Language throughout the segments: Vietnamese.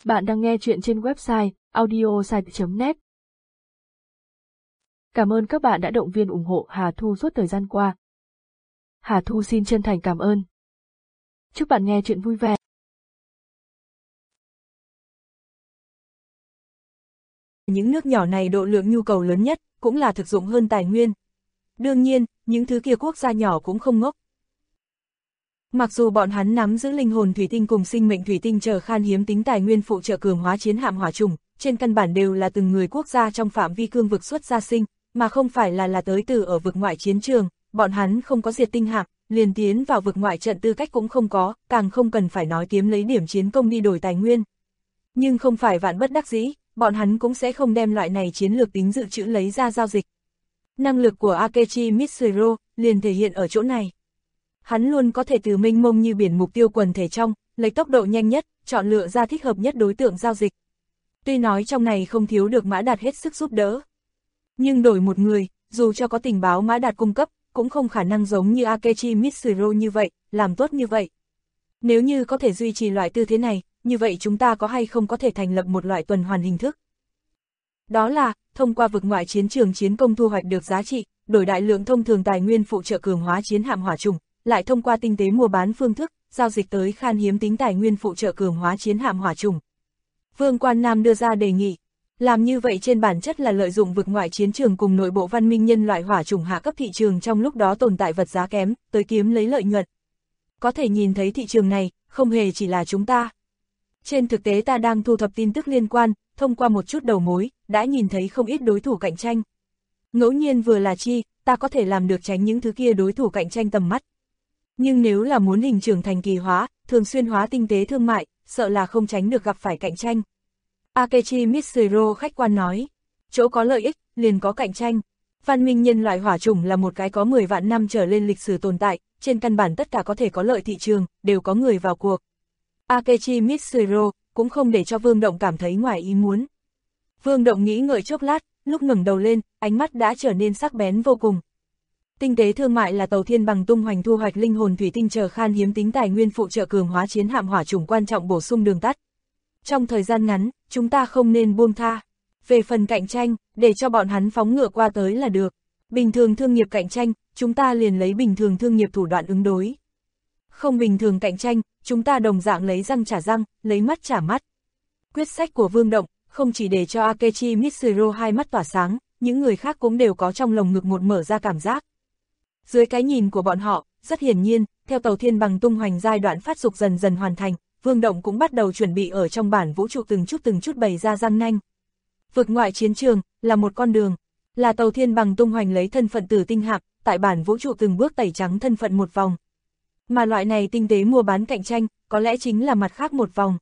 Bạn đang nghe chuyện trên website audiosite.net. Cảm ơn các bạn đã động viên ủng hộ Hà Thu suốt thời gian qua. Hà Thu xin chân thành cảm ơn. Chúc bạn nghe chuyện vui vẻ. Những nước nhỏ này độ lượng nhu cầu lớn nhất, cũng là thực dụng hơn tài nguyên. Đương nhiên, những thứ kia quốc gia nhỏ cũng không ngốc. Mặc dù bọn hắn nắm giữ linh hồn thủy tinh cùng sinh mệnh thủy tinh chờ khan hiếm tính tài nguyên phụ trợ cường hóa chiến hạm hỏa trùng, trên căn bản đều là từng người quốc gia trong phạm vi cương vực xuất gia sinh, mà không phải là tới từ ở vực ngoại chiến trường, bọn hắn không có diệt tinh hạm, liền tiến vào vực ngoại trận tư cách cũng không có, càng không cần phải nói kiếm lấy điểm chiến công đi đổi tài nguyên. Nhưng không phải vạn bất đắc dĩ, bọn hắn cũng sẽ không đem loại này chiến lược tính dự trữ lấy ra giao dịch. Năng lực của Akechi Mitsuhiro liền thể hiện ở chỗ này. Hắn luôn có thể từ mênh mông như biển mục tiêu quần thể trong, lấy tốc độ nhanh nhất, chọn lựa ra thích hợp nhất đối tượng giao dịch. Tuy nói trong này không thiếu được Mã Đạt hết sức giúp đỡ. Nhưng đổi một người, dù cho có tình báo Mã Đạt cung cấp, cũng không khả năng giống như Akechi Mitsuhiro như vậy, làm tốt như vậy. Nếu như có thể duy trì loại tư thế này, như vậy chúng ta có hay không có thể thành lập một loại tuần hoàn hình thức? Đó là, thông qua vực ngoại chiến trường chiến công thu hoạch được giá trị, đổi đại lượng thông thường tài nguyên phụ trợ cường hóa chiến hạm hỏa trùng, lại thông qua tinh tế mua bán phương thức, giao dịch tới khan hiếm tính tài nguyên phụ trợ cường hóa chiến hạm hỏa trùng. Vương Quan Nam đưa ra đề nghị, làm như vậy trên bản chất là lợi dụng vực ngoại chiến trường cùng nội bộ văn minh nhân loại hỏa trùng hạ cấp thị trường trong lúc đó tồn tại vật giá kém, tới kiếm lấy lợi nhuận. Có thể nhìn thấy thị trường này, không hề chỉ là chúng ta. Trên thực tế ta đang thu thập tin tức liên quan, thông qua một chút đầu mối, đã nhìn thấy không ít đối thủ cạnh tranh. Ngẫu nhiên vừa là chi, ta có thể làm được tránh những thứ kia đối thủ cạnh tranh tầm mắt. Nhưng nếu là muốn hình trưởng thành kỳ hóa, thường xuyên hóa tinh tế thương mại, sợ là không tránh được gặp phải cạnh tranh. Akechi Mitsuhiro khách quan nói, chỗ có lợi ích, liền có cạnh tranh. Văn minh nhân loại hỏa chủng là một cái có 10 vạn năm trở lên lịch sử tồn tại, trên căn bản tất cả có thể có lợi thị trường, đều có người vào cuộc. Akechi Mitsuhiro cũng không để cho Vương Động cảm thấy ngoài ý muốn. Vương Động nghĩ ngợi chốc lát, lúc ngẩng đầu lên, ánh mắt đã trở nên sắc bén vô cùng. Tinh tế thương mại là Tàu Thiên Bằng tung hoành thu hoạch linh hồn thủy tinh chờ khan hiếm tính tài nguyên phụ trợ cường hóa chiến hạm hỏa chủng quan trọng bổ sung đường tắt. Trong thời gian ngắn, chúng ta không nên buông tha. Về phần cạnh tranh, để cho bọn hắn phóng ngựa qua tới là được. Bình thường thương nghiệp cạnh tranh, chúng ta liền lấy bình thường thương nghiệp thủ đoạn ứng đối. Không bình thường cạnh tranh, chúng ta đồng dạng lấy răng trả răng, lấy mắt trả mắt. Quyết sách của Vương Động, không chỉ để cho Akechi Mitsuhiro hai mắt tỏa sáng, những người khác cũng đều có trong lồng ngực một mở ra cảm giác. Dưới cái nhìn của bọn họ, rất hiển nhiên, theo Tàu Thiên Bằng tung hoành giai đoạn phát dục dần dần hoàn thành, Vương Động cũng bắt đầu chuẩn bị ở trong bản vũ trụ từng chút bày ra răng nanh. Vực ngoại chiến trường, là một con đường, là Tàu Thiên Bằng tung hoành lấy thân phận tử tinh hạm, tại bản vũ trụ từng bước tẩy trắng thân phận một vòng. Mà loại này tinh tế mua bán cạnh tranh, có lẽ chính là mặt khác một vòng.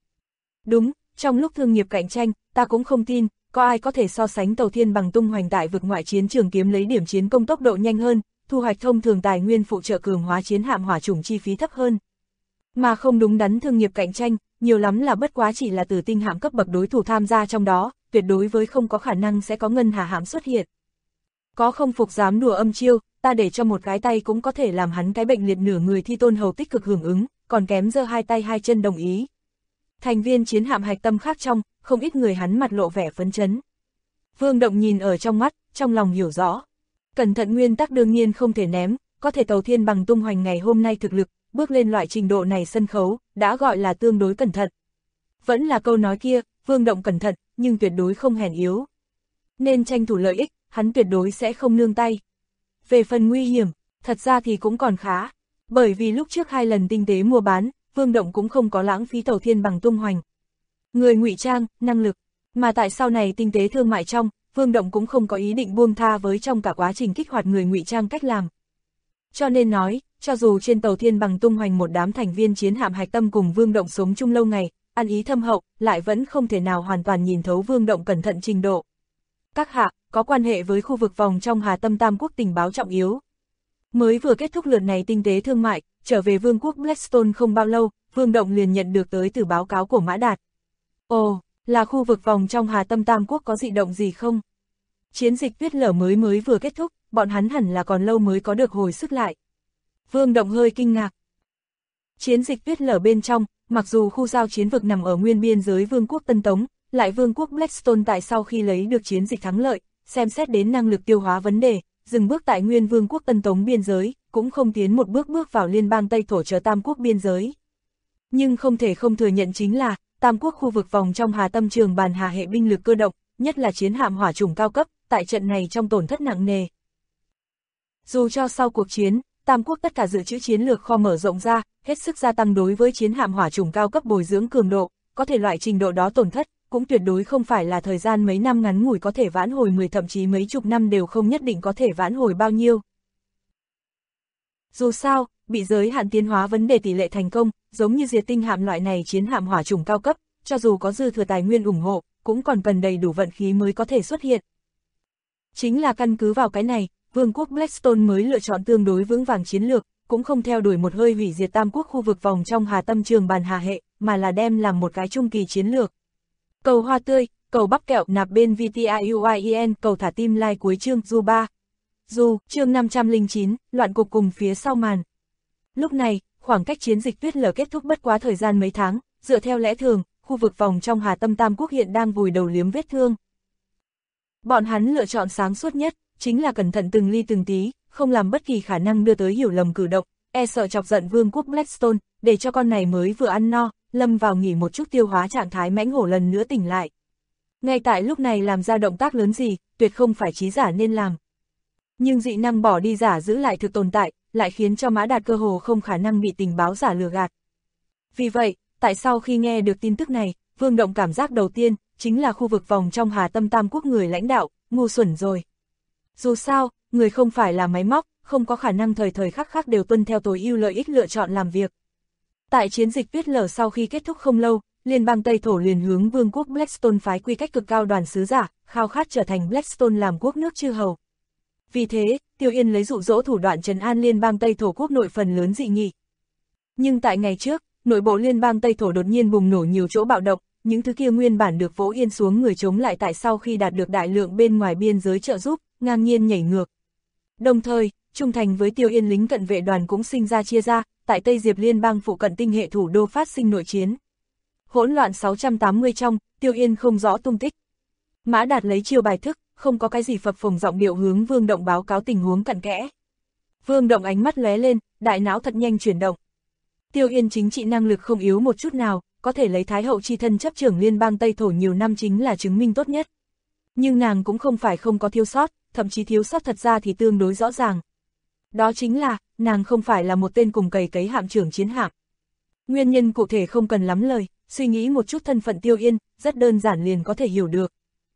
Đúng, trong lúc thương nghiệp cạnh tranh, ta cũng không tin, có ai có thể so sánh Tàu Thiên Bằng tung hoành tại vực ngoại chiến trường kiếm lấy điểm chiến công tốc độ nhanh hơn, thu hoạch thông thường tài nguyên phụ trợ cường hóa chiến hạm hỏa chủng chi phí thấp hơn. Mà không đúng đắn thương nghiệp cạnh tranh, nhiều lắm là bất quá chỉ là tử tinh hạm cấp bậc đối thủ tham gia trong đó, tuyệt đối với không có khả năng sẽ có ngân hà hạm xuất hiện. Có không phục dám đùa âm chiêu, ta để cho một cái tay cũng có thể làm hắn cái bệnh liệt nửa người Thi Tôn Hầu tích cực hưởng ứng, còn kém giơ hai tay hai chân đồng ý. Thành viên chiến hạm hạch tâm khác trong, không ít người hắn mặt lộ vẻ phấn chấn. Vương Động nhìn ở trong mắt, trong lòng hiểu rõ. Cẩn thận nguyên tắc đương nhiên không thể ném, có thể Tàu Thiên Bằng tung hoành ngày hôm nay thực lực, bước lên loại trình độ này sân khấu, đã gọi là tương đối cẩn thận. Vẫn là câu nói kia, Vương Động cẩn thận, nhưng tuyệt đối không hèn yếu. Nên tranh thủ lợi ích, hắn tuyệt đối sẽ không nương tay. Về phần nguy hiểm, thật ra thì cũng còn khá, bởi vì lúc trước 2 lần tinh tế mua bán, Vương Động cũng không có lãng phí Tàu Thiên Bằng tung hoành. Người ngụy trang, năng lực, mà tại sau này tinh tế thương mại trong, Vương Động cũng không có ý định buông tha với trong cả quá trình kích hoạt người ngụy trang cách làm. Cho nên nói, cho dù trên Tàu Thiên Bằng tung hoành một đám thành viên chiến hạm hạch tâm cùng Vương Động sống chung lâu ngày, ăn ý thâm hậu, lại vẫn không thể nào hoàn toàn nhìn thấu Vương Động cẩn thận trình độ. Các hạ, có quan hệ với khu vực vòng trong Hà Tâm Tam Quốc tình báo trọng yếu. Mới vừa kết thúc lượt này tinh tế thương mại, trở về Vương quốc Blackstone không bao lâu, Vương Động liền nhận được tới từ báo cáo của Mã Đạt. Ồ, là khu vực vòng trong Hà Tâm Tam Quốc có dị động gì không? Chiến dịch tuyết lở mới vừa kết thúc, bọn hắn hẳn là còn lâu mới có được hồi sức lại. Vương Động hơi kinh ngạc. Chiến dịch tuyết lở bên trong, mặc dù khu giao chiến vực nằm ở nguyên biên giới Vương quốc Tân Tống, lại Vương quốc Blackstone tại sau khi lấy được chiến dịch thắng lợi, xem xét đến năng lực tiêu hóa vấn đề, dừng bước tại nguyên Vương quốc Tân Tống biên giới, cũng không tiến một bước vào liên bang Tây Thổ chờ Tam quốc biên giới. Nhưng không thể không thừa nhận chính là, Tam quốc khu vực vòng trong Hà Tâm Trường Bàn Hà hệ binh lực cơ động, nhất là chiến hạm hỏa chủng cao cấp, tại trận này trong tổn thất nặng nề. Dù cho sau cuộc chiến, Tam quốc tất cả dự trữ chiến lược kho mở rộng ra, hết sức gia tăng đối với chiến hạm hỏa chủng cao cấp bồi dưỡng cường độ, có thể loại trình độ đó tổn thất, cũng tuyệt đối không phải là thời gian mấy năm ngắn ngủi có thể vãn hồi 10 thậm chí mấy chục năm đều không nhất định có thể vãn hồi bao nhiêu. Dù sao, bị giới hạn tiến hóa vấn đề tỷ lệ thành công, giống như diệt tinh hạm loại này chiến hạm hỏa chủng cao cấp, cho dù có dư thừa tài nguyên ủng hộ, cũng còn cần đầy đủ vận khí mới có thể xuất hiện. Chính là căn cứ vào cái này, Vương quốc Blackstone mới lựa chọn tương đối vững vàng chiến lược, cũng không theo đuổi một hơi hủy diệt Tam quốc khu vực vòng trong Hà Tâm Trường Bàn Hà hệ, mà là đem làm một cái trung kỳ chiến lược. Cầu hoa tươi, cầu bắp kẹo nạp bên VTIUIEN, cầu thả tim like cuối chương Du 3. Du, chương 509, loạn cục cùng phía sau màn. Lúc này, khoảng cách chiến dịch tuyết lở kết thúc bất quá thời gian mấy tháng, dựa theo lẽ thường, khu vực vòng trong Hà Tâm Tam quốc hiện đang vùi đầu liếm vết thương. Bọn hắn lựa chọn sáng suốt nhất, chính là cẩn thận từng ly từng tí, không làm bất kỳ khả năng đưa tới hiểu lầm cử động, e sợ chọc giận Vương quốc Blackstone, để cho con này mới vừa ăn no, lâm vào nghỉ một chút tiêu hóa trạng thái mãnh hổ lần nữa tỉnh lại. Ngay tại lúc này làm ra động tác lớn gì, tuyệt không phải trí giả nên làm. Nhưng dị năng bỏ đi giả giữ lại thực tồn tại, lại khiến cho Mã Đạt cơ hồ không khả năng bị tình báo giả lừa gạt. Vì vậy, tại sau khi nghe được tin tức này, Vương Động cảm giác đầu tiên, chính là khu vực vòng trong Hà Tâm Tam quốc người lãnh đạo, ngu xuẩn rồi. Dù sao, người không phải là máy móc, không có khả năng thời thời khắc khắc đều tuân theo tối ưu lợi ích lựa chọn làm việc. Tại chiến dịch tuyết lở sau khi kết thúc không lâu, liên bang Tây Thổ liền hướng Vương quốc Blackstone phái quy cách cực cao đoàn sứ giả, khao khát trở thành Blackstone làm quốc nước chư hầu. Vì thế, Tiêu Yên lấy dụ dỗ thủ đoạn trấn an liên bang Tây Thổ quốc nội phần lớn dị nghị. Nhưng tại ngày trước, nội bộ liên bang Tây Thổ đột nhiên bùng nổ nhiều chỗ bạo động, những thứ kia nguyên bản được vỗ yên xuống người chống lại tại sau khi đạt được đại lượng bên ngoài biên giới trợ giúp, ngang nhiên nhảy ngược. Đồng thời, trung thành với Tiêu Yên lính cận vệ đoàn cũng sinh ra chia ra, tại Tây Diệp liên bang phụ cận tinh hệ thủ đô phát sinh nội chiến. Hỗn loạn 680 trong, Tiêu Yên không rõ tung tích. Mã Đạt lấy chiêu bài thức, không có cái gì phập phồng giọng điệu hướng Vương Động báo cáo tình huống cặn kẽ. Vương Động ánh mắt lóe lên, đại não thật nhanh chuyển động. Tiêu Yên chính trị năng lực không yếu một chút nào, có thể lấy Thái hậu chi thân chấp trưởng liên bang Tây Thổ nhiều năm chính là chứng minh tốt nhất. Nhưng nàng cũng không phải không có thiếu sót, thậm chí thiếu sót thật ra thì tương đối rõ ràng. Đó chính là, nàng không phải là một tên cùng cày cấy hạm trưởng chiến hạm. Nguyên nhân cụ thể không cần lắm lời, suy nghĩ một chút thân phận Tiêu Yên, rất đơn giản liền có thể hiểu được.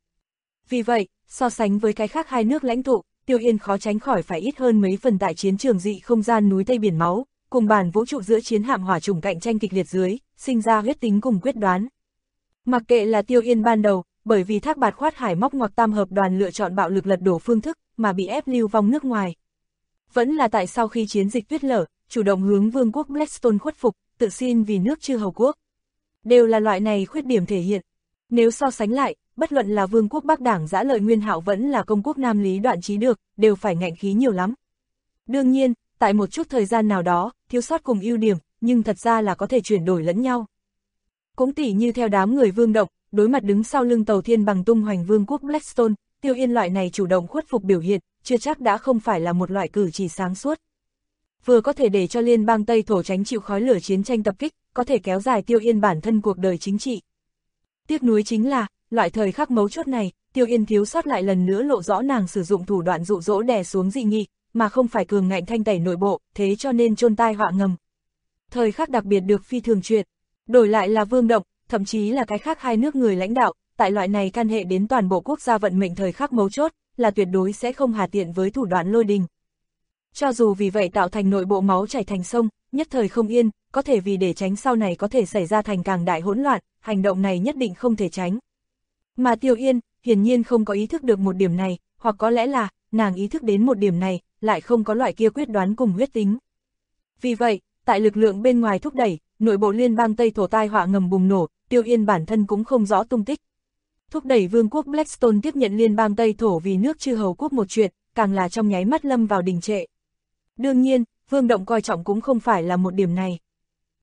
Vì vậy, so sánh với cái khác hai nước lãnh tụ, Tiêu Yên khó tránh khỏi phải ít hơn mấy phần tại chiến trường dị không gian núi Tây Biển Máu, cùng bản vũ trụ giữa chiến hạm hỏa chủng cạnh tranh kịch liệt dưới, sinh ra huyết tính cùng quyết đoán. Mặc kệ là Tiêu Yên ban đầu, bởi vì Thác Bạt Khoát Hải móc ngoặc tam hợp đoàn lựa chọn bạo lực lật đổ phương thức, mà bị ép lưu vong nước ngoài. Vẫn là tại sau khi chiến dịch tuyết lở, chủ động hướng Vương quốc Blackstone khuất phục, tự xin vì nước chư hầu quốc. Đều là loại này khuyết điểm thể hiện. Nếu so sánh lại, bất luận là Vương quốc Bắc Đảng Dã Lợi Nguyên Hạo vẫn là Công quốc Nam Lý Đoạn Trí Được, đều phải ngạnh khí nhiều lắm. Đương nhiên, tại một chút thời gian nào đó, thiếu sót cùng ưu điểm, nhưng thật ra là có thể chuyển đổi lẫn nhau. Cũng tỉ như theo đám người Vương Động, đối mặt đứng sau lưng tàu thiên bằng tung hoành Vương quốc Blackstone, Tiêu Yên loại này chủ động khuất phục biểu hiện, chưa chắc đã không phải là một loại cử chỉ sáng suốt. Vừa có thể để cho liên bang Tây Thổ tránh chịu khói lửa chiến tranh tập kích, có thể kéo dài Tiêu Yên bản thân cuộc đời chính trị. Tiếc nuối chính là, loại thời khắc mấu chốt này, Tiêu Yên thiếu sót lại lần nữa lộ rõ nàng sử dụng thủ đoạn dụ dỗ đè xuống dị nghị, mà không phải cường ngạnh thanh tẩy nội bộ, thế cho nên chôn tai họa ngầm. Thời khắc đặc biệt được phi thường chuyện, đổi lại là Vương Động, thậm chí là cái khác hai nước người lãnh đạo, tại loại này can hệ đến toàn bộ quốc gia vận mệnh thời khắc mấu chốt, là tuyệt đối sẽ không hà tiện với thủ đoạn lôi đình. Cho dù vì vậy tạo thành nội bộ máu chảy thành sông, nhất thời không yên, có thể vì để tránh sau này có thể xảy ra thành càng đại hỗn loạn, hành động này nhất định không thể tránh. Mà Tiêu Yên, hiển nhiên không có ý thức được một điểm này, hoặc có lẽ là, nàng ý thức đến một điểm này, lại không có loại kia quyết đoán cùng huyết tính. Vì vậy, tại lực lượng bên ngoài thúc đẩy, nội bộ liên bang Tây Thổ tai họa ngầm bùng nổ, Tiêu Yên bản thân cũng không rõ tung tích. Thúc đẩy Vương quốc Blackstone tiếp nhận liên bang Tây Thổ vì nước chư hầu quốc một chuyện, càng là trong nháy mắt lâm vào đình trệ. Đương nhiên, Vương Động coi trọng cũng không phải là một điểm này.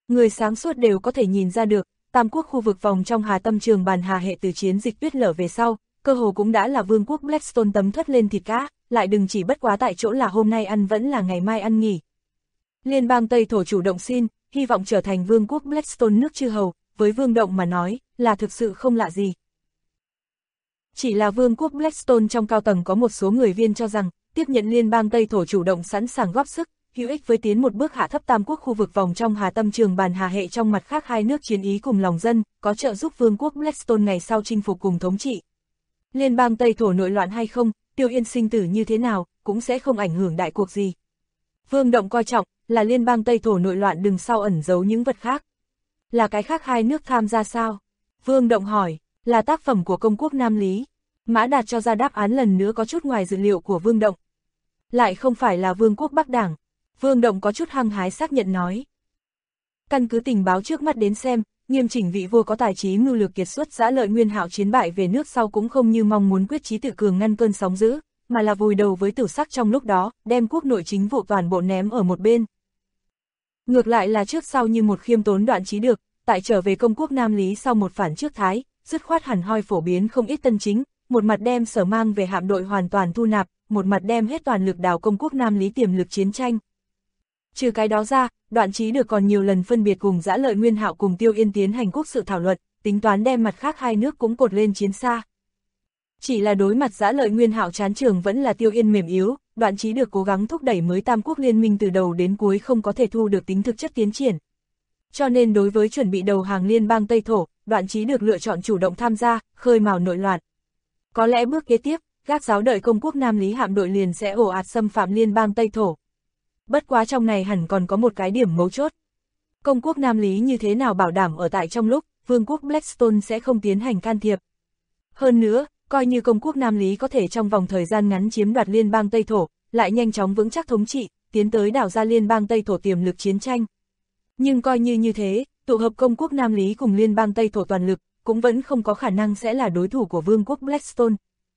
Người sáng suốt đều có thể nhìn ra được, Tam quốc khu vực vòng trong Hà Tâm Trường Bàn Hà hệ từ chiến dịch tuyết lở về sau, cơ hồ cũng đã là vương quốc Blackstone tấm thất lên thịt cá, lại đừng chỉ bất quá tại chỗ là hôm nay ăn vẫn là ngày mai ăn nghỉ. Liên bang Tây Thổ chủ động xin, hy vọng trở thành vương quốc Blackstone nước chư hầu, với Vương Động mà nói, là thực sự không lạ gì. Chỉ là vương quốc Blackstone trong cao tầng có một số người viên cho rằng, tiếp nhận liên bang Tây Thổ chủ động sẵn sàng góp sức, hữu ích với tiến một bước hạ thấp Tam quốc khu vực vòng trong Hà Tâm Trường Bàn Hà hệ trong mặt khác hai nước chiến ý cùng lòng dân, có trợ giúp vương quốc Blackstone ngày sau chinh phục cùng thống trị. Liên bang Tây Thổ nội loạn hay không, Tiêu Yên sinh tử như thế nào, cũng sẽ không ảnh hưởng đại cuộc gì. Vương Động coi trọng, là liên bang Tây Thổ nội loạn đừng sau ẩn giấu những vật khác. Là cái khác hai nước tham gia sao? Vương Động hỏi, là tác phẩm của công quốc Nam Lý. Mã Đạt cho ra đáp án lần nữa có chút ngoài dự liệu của Vương Động. Lại không phải là vương quốc Bắc Đảng. Vương Động có chút hăng hái xác nhận nói. Căn cứ tình báo trước mắt đến xem, Nghiêm Chỉnh vị vua có tài trí mưu lược kiệt xuất Dã Lợi Nguyên Hạo chiến bại về nước sau cũng không như mong muốn quyết chí tự cường ngăn cơn sóng dữ, mà là vùi đầu với Tử Sắc trong lúc đó, đem quốc nội chính vụ toàn bộ ném ở một bên. Ngược lại là trước sau như một khiêm tốn Đoạn Chí được, tại trở về công quốc Nam Lý sau một phản trước Thái, dứt khoát hẳn hoi phổ biến không ít tân chính, một mặt đem Sở mang về hạm đội hoàn toàn thu nạp, một mặt đem hết toàn lực đào công quốc Nam Lý tiềm lực chiến tranh. Trừ cái đó ra, Đoạn Chí được còn nhiều lần phân biệt cùng Dã Lợi Nguyên Hạo cùng Tiêu Yên tiến hành quốc sự thảo luận, tính toán đem mặt khác hai nước cũng cột lên chiến xa. Chỉ là đối mặt Dã Lợi Nguyên Hạo chán trường vẫn là Tiêu Yên mềm yếu, Đoạn Chí được cố gắng thúc đẩy mới Tam quốc liên minh từ đầu đến cuối không có thể thu được tính thực chất tiến triển. Cho nên đối với chuẩn bị đầu hàng liên bang Tây Thổ, Đoạn Chí được lựa chọn chủ động tham gia, khơi mào nội loạn. Có lẽ bước kế tiếp, gác giáo đợi công quốc Nam Lý hạm đội liền sẽ ồ ạt xâm phạm liên bang Tây Thổ. Bất quá trong này hẳn còn có một cái điểm mấu chốt. Công quốc Nam Lý như thế nào bảo đảm ở tại trong lúc, vương quốc Blackstone sẽ không tiến hành can thiệp. Hơn nữa, coi như công quốc Nam Lý có thể trong vòng thời gian ngắn chiếm đoạt liên bang Tây Thổ, lại nhanh chóng vững chắc thống trị, tiến tới đảo ra liên bang Tây Thổ tiềm lực chiến tranh. Nhưng coi như thế, tụ hợp công quốc Nam Lý cùng liên bang Tây Thổ toàn lực, cũng vẫn không có khả năng sẽ là đối thủ của vương quốc Blackstone.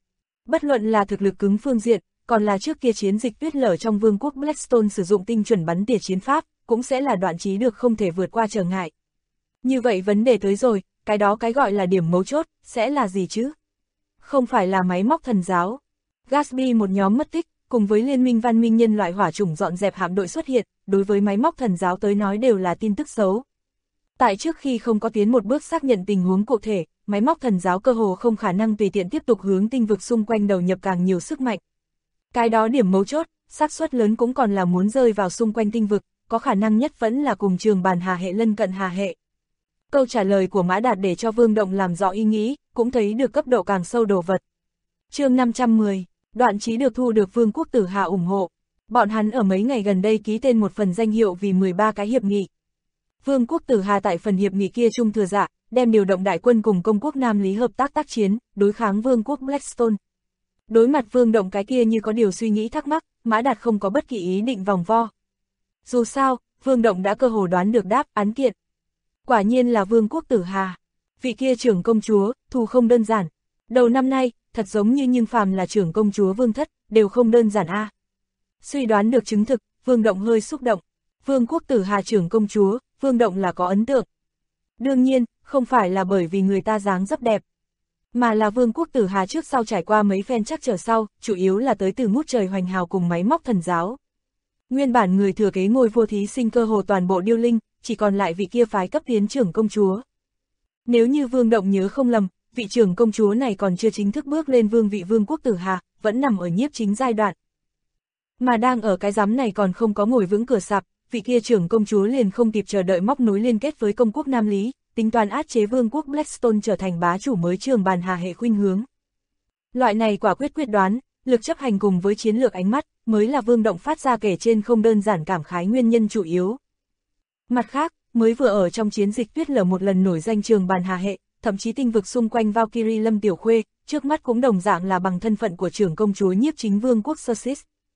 Bất luận là thực lực cứng phương diện, còn là trước kia chiến dịch tuyết lở trong vương quốc Blackstone sử dụng tinh chuẩn bắn tỉa chiến pháp, cũng sẽ là Đoạn Chí được không thể vượt qua trở ngại. Như vậy vấn đề tới rồi, cái đó cái gọi là điểm mấu chốt, sẽ là gì chứ? Không phải là máy móc thần giáo. Gatsby một nhóm mất tích, cùng với liên minh văn minh nhân loại hỏa chủng dọn dẹp hạm đội xuất hiện, đối với máy móc thần giáo tới nói đều là tin tức xấu. Tại trước khi không có tiến một bước xác nhận tình huống cụ thể, máy móc thần giáo cơ hồ không khả năng tùy tiện tiếp tục hướng tinh vực xung quanh đầu nhập càng nhiều sức mạnh. Cái đó điểm mấu chốt, xác suất lớn cũng còn là muốn rơi vào xung quanh tinh vực, có khả năng nhất vẫn là cùng Trường Bàn Hà hệ lân cận Hà hệ. Câu trả lời của Mã Đạt để cho Vương Động làm rõ ý nghĩ, cũng thấy được cấp độ càng sâu đồ vật. Chương 510, Đoạn Chí được thu được Vương quốc Tử Hà ủng hộ. Bọn hắn ở mấy ngày gần đây ký tên một phần danh hiệu vì 13 cái hiệp nghị. Vương quốc Tử Hà tại phần hiệp nghị kia trung thừa dạ, đem điều động đại quân cùng công quốc Nam Lý hợp tác chiến, đối kháng vương quốc Blackstone. Đối mặt Vương Động cái kia như có điều suy nghĩ thắc mắc, Mã Đạt không có bất kỳ ý định vòng vo. Dù sao, Vương Động đã cơ hồ đoán được đáp án kiện. Quả nhiên là vương quốc Tử Hà. Vị kia trưởng công chúa, thù không đơn giản. Đầu năm nay, thật giống như nhưng phàm là trưởng công chúa Vương Thất, đều không đơn giản a. Suy đoán được chứng thực, Vương Động hơi xúc động. Vương quốc Tử Hà trưởng công chúa, Vương Động là có ấn tượng. Đương nhiên, không phải là bởi vì người ta dáng dấp đẹp, mà là vương quốc Tử Hà trước sau trải qua mấy phen chắc trở sau, chủ yếu là tới từ ngút trời hoành hào cùng máy móc thần giáo. Nguyên bản người thừa kế ngôi vua thí sinh cơ hồ toàn bộ điêu linh, chỉ còn lại vị kia phái cấp tiến trưởng công chúa. Nếu như Vương Động nhớ không lầm, vị trưởng công chúa này còn chưa chính thức bước lên vương vị vương quốc Tử Hà, vẫn nằm ở nhiếp chính giai đoạn. Mà đang ở cái giám này còn không có ngồi vững cửa sạp, vị kia trưởng công chúa liền không kịp chờ đợi móc nối liên kết với công quốc Nam Lý, tính toán áp chế vương quốc Blackstone trở thành bá chủ mới Trường Bàn Hà hệ khuynh hướng. Loại này quả quyết quyết đoán, lực chấp hành cùng với chiến lược ánh mắt, mới là Vương Động phát ra kể trên không đơn giản cảm khái nguyên nhân chủ yếu. Mặt khác, mới vừa ở trong chiến dịch tuyết lở một lần nổi danh Trường Bàn Hà hệ, thậm chí tinh vực xung quanh Valkyrie Lâm Tiểu Khuê, trước mắt cũng đồng dạng là bằng thân phận của trưởng công chúa nhiếp chính vương quốc Sussex.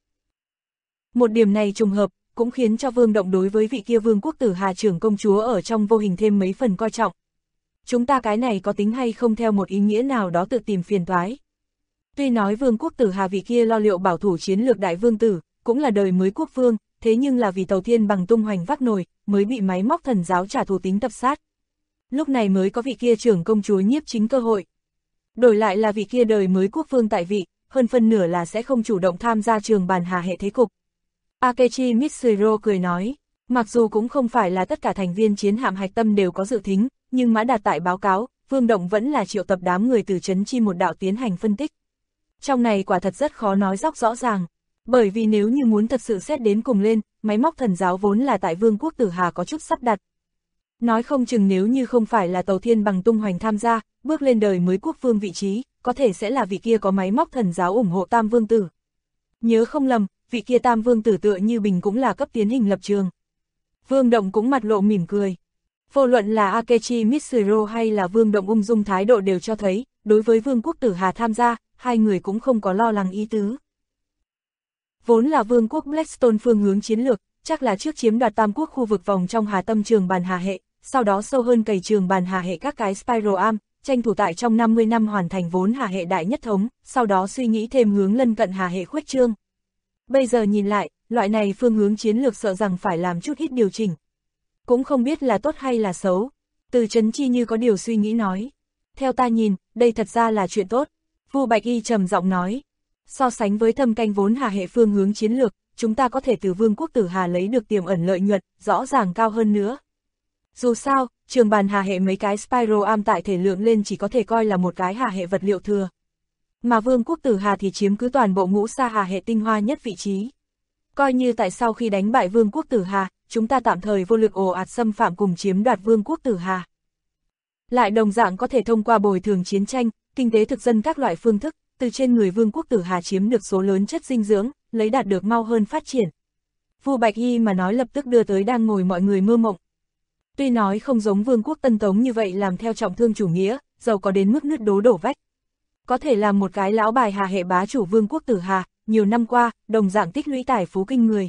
Một điểm này trùng hợp, cũng khiến cho Vương Động đối với vị kia vương quốc Tử Hà trưởng công chúa ở trong vô hình thêm mấy phần coi trọng. Chúng ta cái này có tính hay không theo một ý nghĩa nào đó tự tìm phiền toái. Tuy nói vương quốc Tử Hà vị kia lo liệu bảo thủ chiến lược đại vương tử, cũng là đời mới quốc vương, thế nhưng là vì Tàu Thiên Bằng tung hoành vác nồi, mới bị máy móc thần giáo trả thù tính tập sát. Lúc này mới có vị kia trưởng công chúa nhiếp chính cơ hội. Đổi lại là vị kia đời mới quốc vương tại vị, hơn phân nửa là sẽ không chủ động tham gia trường bàn hà hệ thế cục. Akechi Mitsuhiro cười nói, mặc dù cũng không phải là tất cả thành viên chiến hạm hạch tâm đều có dự thính, nhưng Mã Đạt tại báo cáo, Vương Động vẫn là triệu tập đám người từ trấn chi một đạo tiến hành phân tích. Trong này quả thật rất khó nói rõ ràng, bởi vì nếu như muốn thật sự xét đến cùng lên, máy móc thần giáo vốn là tại Vương quốc Tử Hà có chút sắp đặt. Nói không chừng nếu như không phải là Tàu Thiên Bằng tung hoành tham gia, bước lên đời mới quốc vương vị trí, có thể sẽ là vị kia có máy móc thần giáo ủng hộ Tam Vương Tử. Nhớ không lầm, vị kia Tam Vương Tử tựa như Bình cũng là cấp tiến hình lập trường. Vương Động cũng mặt lộ mỉm cười. Vô luận là Akechi Mitsuhiro hay là Vương Động ung dung thái độ đều cho thấy, đối với Vương quốc Tử Hà tham gia, hai người cũng không có lo lắng ý tứ. Vốn là Vương quốc Blackstone phương hướng chiến lược, chắc là trước chiếm đoạt Tam quốc khu vực vòng trong Hà Tâm trường bàn hà hệ, sau đó sâu hơn cày trường bàn hà hệ các cái Spiral Arm, tranh thủ tại trong 50 năm hoàn thành vốn hà hệ đại nhất thống, sau đó suy nghĩ thêm hướng lân cận hà hệ khuếch trương. Bây giờ nhìn lại, loại này phương hướng chiến lược sợ rằng phải làm chút ít điều chỉnh. Cũng không biết là tốt hay là xấu. Từ Trấn Chi như có điều suy nghĩ nói. Theo ta nhìn, đây thật ra là chuyện tốt. Vu Bạch Y trầm giọng nói. So sánh với thâm canh vốn hà hệ phương hướng chiến lược, chúng ta có thể từ Vương quốc Tử Hà lấy được tiềm ẩn lợi nhuận, rõ ràng cao hơn nữa. Dù sao, trường bàn hà hệ mấy cái Spiral Arm tại thể lượng lên chỉ có thể coi là một cái hà hệ vật liệu thừa. Mà Vương quốc Tử Hà thì chiếm cứ toàn bộ ngũ sa hà hệ tinh hoa nhất vị trí. Coi như tại sau khi đánh bại Vương quốc Tử Hà, chúng ta tạm thời vô lực ồ ạt xâm phạm cùng chiếm đoạt Vương quốc Tử Hà. Lại đồng dạng có thể thông qua bồi thường chiến tranh, kinh tế thực dân các loại phương thức, từ trên người Vương quốc Tử Hà chiếm được số lớn chất dinh dưỡng, lấy đạt được mau hơn phát triển. Vu Bạch Y mà nói lập tức đưa tới đang ngồi mọi người mơ mộng. Tuy nói không giống Vương quốc Tân Tống như vậy làm theo trọng thương chủ nghĩa, giàu có đến mức nứt đố đổ vách. Có thể làm một cái lão bài hà hệ bá chủ Vương quốc Tử Hà, nhiều năm qua, đồng dạng tích lũy tài phú kinh người.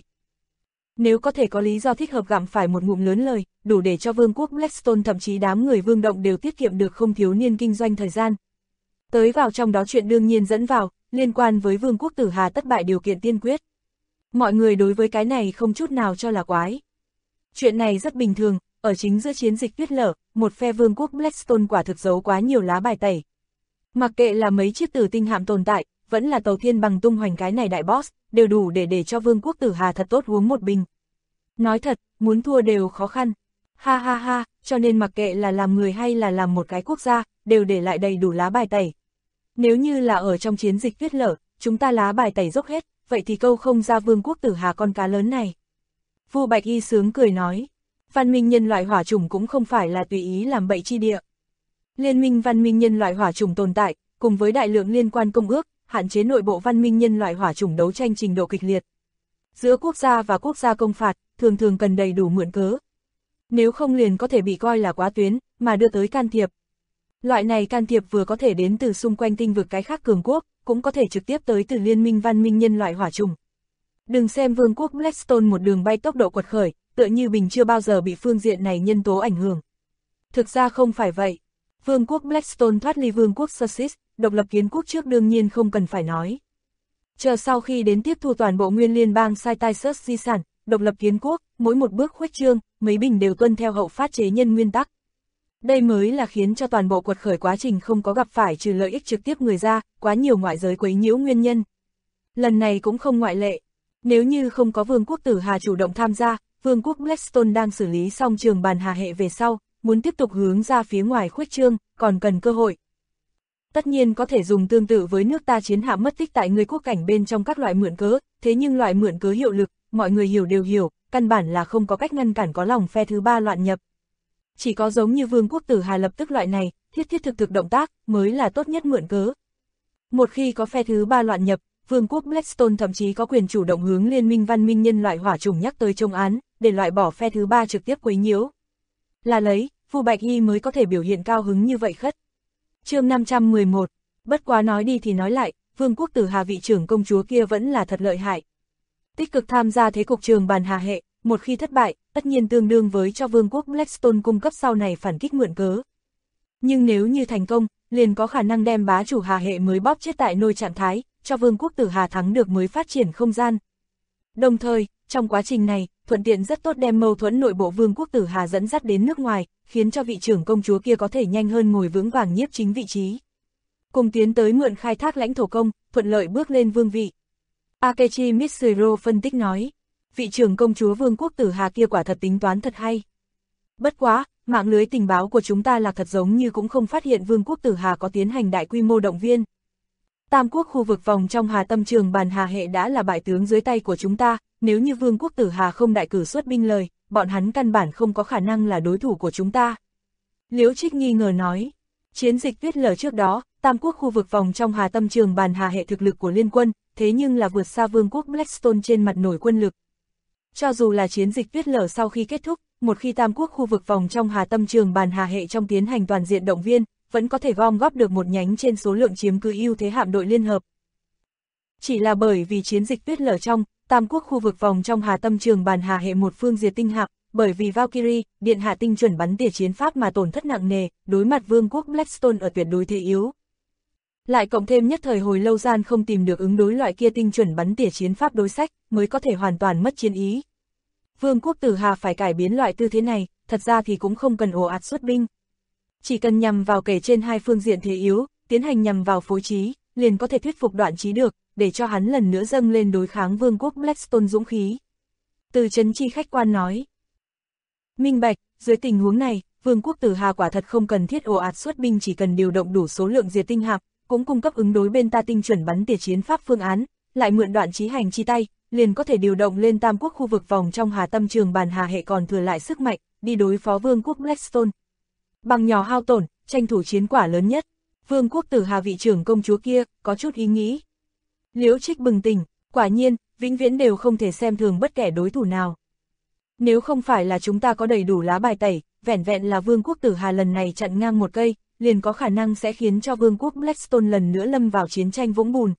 Nếu có thể có lý do thích hợp gặm phải một ngụm lớn lời, đủ để cho Vương quốc Blackstone thậm chí đám người Vương Động đều tiết kiệm được không thiếu niên kinh doanh thời gian. Tới vào trong đó chuyện đương nhiên dẫn vào, liên quan với Vương quốc Tử Hà thất bại điều kiện tiên quyết. Mọi người đối với cái này không chút nào cho là quái. Chuyện này rất bình thường, ở chính giữa chiến dịch tuyết lở, một phe Vương quốc Blackstone quả thực giấu quá nhiều lá bài tẩy. Mặc kệ là mấy chiếc tử tinh hạm tồn tại, vẫn là Tàu Thiên Bằng tung hoành cái này đại boss, đều đủ để cho Vương quốc Tử Hà thật tốt uống một bình. Nói thật, muốn thua đều khó khăn. Ha ha ha, cho nên mặc kệ là làm người hay là làm một cái quốc gia, đều để lại đầy đủ lá bài tẩy. Nếu như là ở trong chiến dịch tuyết lở, chúng ta lá bài tẩy dốc hết, vậy thì câu không ra Vương quốc Tử Hà con cá lớn này. Vu Bạch Y sướng cười nói, văn minh nhân loại hỏa chủng cũng không phải là tùy ý làm bậy chi địa. Liên minh văn minh nhân loại hỏa chủng tồn tại, cùng với đại lượng liên quan công ước, hạn chế nội bộ văn minh nhân loại hỏa chủng đấu tranh trình độ kịch liệt. Giữa quốc gia và quốc gia công phạt, thường thường cần đầy đủ mượn cớ. Nếu không liền có thể bị coi là quá tuyến, mà đưa tới can thiệp. Loại này can thiệp vừa có thể đến từ xung quanh tinh vực cái khác cường quốc, cũng có thể trực tiếp tới từ liên minh văn minh nhân loại hỏa chủng. Đừng xem Vương quốc Blackstone một đường bay tốc độ quật khởi, tựa như Bình chưa bao giờ bị phương diện này nhân tố ảnh hưởng. Thực ra không phải vậy. Vương quốc Blackstone thoát ly Vương quốc Sussex, độc lập kiến quốc trước đương nhiên không cần phải nói. Chờ sau khi đến tiếp thu toàn bộ nguyên liên bang Cytisus di sản, độc lập kiến quốc, mỗi một bước khuếch trương, mấy bình đều tuân theo hậu phát chế nhân nguyên tắc. Đây mới là khiến cho toàn bộ quật khởi quá trình không có gặp phải trừ lợi ích trực tiếp người ra, quá nhiều ngoại giới quấy nhiễu nguyên nhân. Lần này cũng không ngoại lệ. Nếu như không có Vương quốc Tử Hà chủ động tham gia, Vương quốc Blackstone đang xử lý xong trường bàn hà hệ về sau, muốn tiếp tục hướng ra phía ngoài khuếch trương, còn cần cơ hội. Tất nhiên có thể dùng tương tự với nước ta chiến hạm mất tích tại người quốc cảnh bên trong các loại mượn cớ, thế nhưng loại mượn cớ hiệu lực, mọi người hiểu đều hiểu, căn bản là không có cách ngăn cản có lòng phe thứ ba loạn nhập. Chỉ có giống như Vương quốc Tử Hà lập tức loại này, thiết thực động tác, mới là tốt nhất mượn cớ. Một khi có phe thứ ba loạn nhập, Vương quốc Blackstone thậm chí có quyền chủ động hướng liên minh văn minh nhân loại hỏa chủng nhắc tới chống án, để loại bỏ phe thứ ba trực tiếp quấy nhiễu. Là lấy, Vu Bạch Y mới có thể biểu hiện cao hứng như vậy khất. Chương 511, bất quá nói đi thì nói lại, Vương quốc Tử Hà vị trưởng công chúa kia vẫn là thật lợi hại. Tích cực tham gia thế cục trường bàn hà hệ, một khi thất bại, tất nhiên tương đương với cho Vương quốc Blackstone cung cấp sau này phản kích mượn cớ. Nhưng nếu như thành công, liền có khả năng đem bá chủ hà hệ mới bóp chết tại nôi trạng thái, cho Vương quốc Tử Hà thắng được mới phát triển không gian. Đồng thời, trong quá trình này, thuận tiện rất tốt đem mâu thuẫn nội bộ Vương quốc Tử Hà dẫn dắt đến nước ngoài, khiến cho vị trưởng công chúa kia có thể nhanh hơn ngồi vững vàng nhiếp chính vị trí. Cùng tiến tới mượn khai thác lãnh thổ công, thuận lợi bước lên vương vị. Akechi Mitsuro phân tích nói, vị trưởng công chúa Vương quốc Tử Hà kia quả thật tính toán thật hay. Bất quá, mạng lưới tình báo của chúng ta lạc thật giống như cũng không phát hiện Vương quốc Tử Hà có tiến hành đại quy mô động viên. Tam quốc khu vực vòng trong Hà Tâm Trường Bàn Hà hệ đã là bại tướng dưới tay của chúng ta, nếu như Vương quốc Tử Hà không đại cử xuất binh lời, bọn hắn căn bản không có khả năng là đối thủ của chúng ta. Liễu Trích nghi ngờ nói, chiến dịch Tuyết Lở trước đó, Tam quốc khu vực vòng trong Hà Tâm Trường Bàn Hà hệ thực lực của liên quân, thế nhưng là vượt xa Vương quốc Blackstone trên mặt nổi quân lực. Cho dù là chiến dịch Tuyết Lở sau khi kết thúc, một khi Tam quốc khu vực vòng trong Hà Tâm Trường Bàn Hà hệ trong tiến hành toàn diện động viên, vẫn có thể gom góp được một nhánh trên số lượng chiếm cứ ưu thế hạm đội liên hợp. Chỉ là bởi vì chiến dịch Tuyết Lở trong, Tam quốc khu vực vòng trong Hà Tâm Trường Bàn Hà hệ một phương diệt tinh hạm, bởi vì Valkyrie, điện hạ tinh chuẩn bắn tỉa chiến pháp mà tổn thất nặng nề, đối mặt Vương quốc Blackstone ở tuyệt đối thế yếu. Lại cộng thêm nhất thời hồi lâu gian không tìm được ứng đối loại kia tinh chuẩn bắn tỉa chiến pháp đối sách, mới có thể hoàn toàn mất chiến ý. Vương quốc Tử Hà phải cải biến loại tư thế này, thật ra thì cũng không cần ồ ạt xuất binh. Chỉ cần nhằm vào kể trên hai phương diện thế yếu, tiến hành nhằm vào phối trí, liền có thể thuyết phục Đoạn Chí được, để cho hắn lần nữa dâng lên đối kháng Vương quốc Blackstone dũng khí. Từ Trấn Chi khách quan nói. Minh bạch, dưới tình huống này, Vương quốc Tử Hà quả thật không cần thiết ồ ạt xuất binh, chỉ cần điều động đủ số lượng diệt tinh hạm, cũng cung cấp ứng đối bên ta tinh chuẩn bắn tỉa chiến pháp phương án, lại mượn Đoạn Chí hành chi tay, liền có thể điều động lên Tam quốc khu vực vòng trong Hà Tâm Trường Bàn Hà hệ còn thừa lại sức mạnh, đi đối phó Vương quốc Blackstone. Bằng nhỏ hao tổn, tranh thủ chiến quả lớn nhất. Vương quốc Tử Hà vị trưởng công chúa kia, có chút ý nghĩ. Liễu Trích bừng tỉnh, quả nhiên, vĩnh viễn đều không thể xem thường bất kể đối thủ nào. Nếu không phải là chúng ta có đầy đủ lá bài tẩy, vẻn vẹn là Vương quốc Tử Hà lần này chặn ngang một cây, liền có khả năng sẽ khiến cho Vương quốc Blackstone lần nữa lâm vào chiến tranh vũng bùn.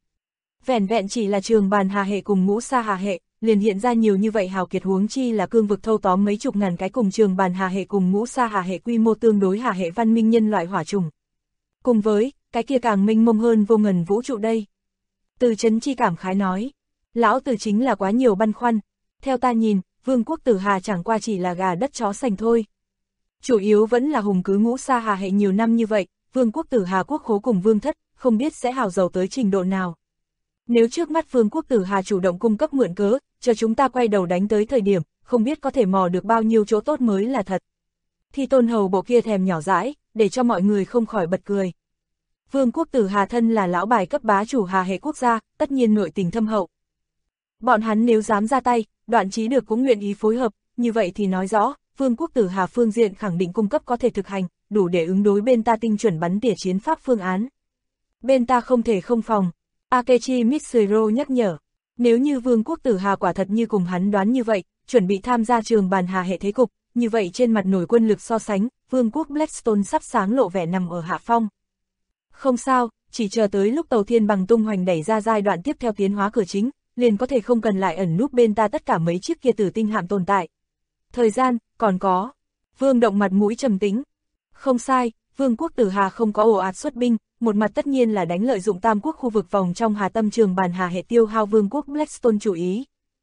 Vẻn vẹn chỉ là Trường Bàn Hà hệ cùng Ngũ Sa Hà hệ, liền hiện ra nhiều như vậy hào kiệt, huống chi là cương vực thâu tóm mấy chục ngàn cái cùng Trường Bàn Hà hệ cùng Ngũ Sa Hà hệ quy mô tương đối hà hệ văn minh nhân loại hỏa trùng. Cùng với, cái kia càng mênh mông hơn vô ngần vũ trụ đây. Từ Trấn Chi cảm khái nói, lão Từ chính là quá nhiều băn khoăn, theo ta nhìn, Vương quốc Tử Hà chẳng qua chỉ là gà đất chó sành thôi. Chủ yếu vẫn là hùng cứ Ngũ Sa Hà hệ nhiều năm như vậy, Vương quốc Tử Hà quốc khố cùng vương thất, không biết sẽ hào giàu tới trình độ nào. Nếu trước mắt Vương quốc Tử Hà chủ động cung cấp mượn cớ, cho chúng ta quay đầu đánh tới thời điểm, không biết có thể mò được bao nhiêu chỗ tốt mới là thật. Thì Tôn hầu bộ kia thèm nhỏ dãi, để cho mọi người không khỏi bật cười. Vương quốc Tử Hà thân là lão bài cấp bá chủ Hà hệ quốc gia, tất nhiên nội tình thâm hậu. Bọn hắn nếu dám ra tay, Đoạn Chí được cũng nguyện ý phối hợp, như vậy thì nói rõ, Vương quốc Tử Hà phương diện khẳng định cung cấp có thể thực hành, đủ để ứng đối bên ta tinh chuẩn bắn tỉa chiến pháp phương án. Bên ta không thể không phòng. Akechi Mitsuro nhắc nhở, nếu như Vương quốc Tử Hà quả thật như cùng hắn đoán như vậy, chuẩn bị tham gia Trường Bàn Hà hệ thế cục, như vậy trên mặt nổi quân lực so sánh, Vương quốc Blackstone sắp sáng lộ vẻ nằm ở hạ phong. Không sao, chỉ chờ tới lúc tàu Thiên Bằng tung hoành đẩy ra giai đoạn tiếp theo tiến hóa cửa chính, liền có thể không cần lại ẩn núp bên ta tất cả mấy chiếc kia tử tinh hạm tồn tại. Thời gian, còn có. Vương Động mặt mũi trầm tĩnh. Không sai, Vương quốc Tử Hà không có ồ ạt xuất binh, một mặt tất nhiên là đánh lợi dụng Tam quốc khu vực vòng trong Hà Tâm Trường Bàn Hà hệ tiêu hao Vương quốc Blackstone chủ ý.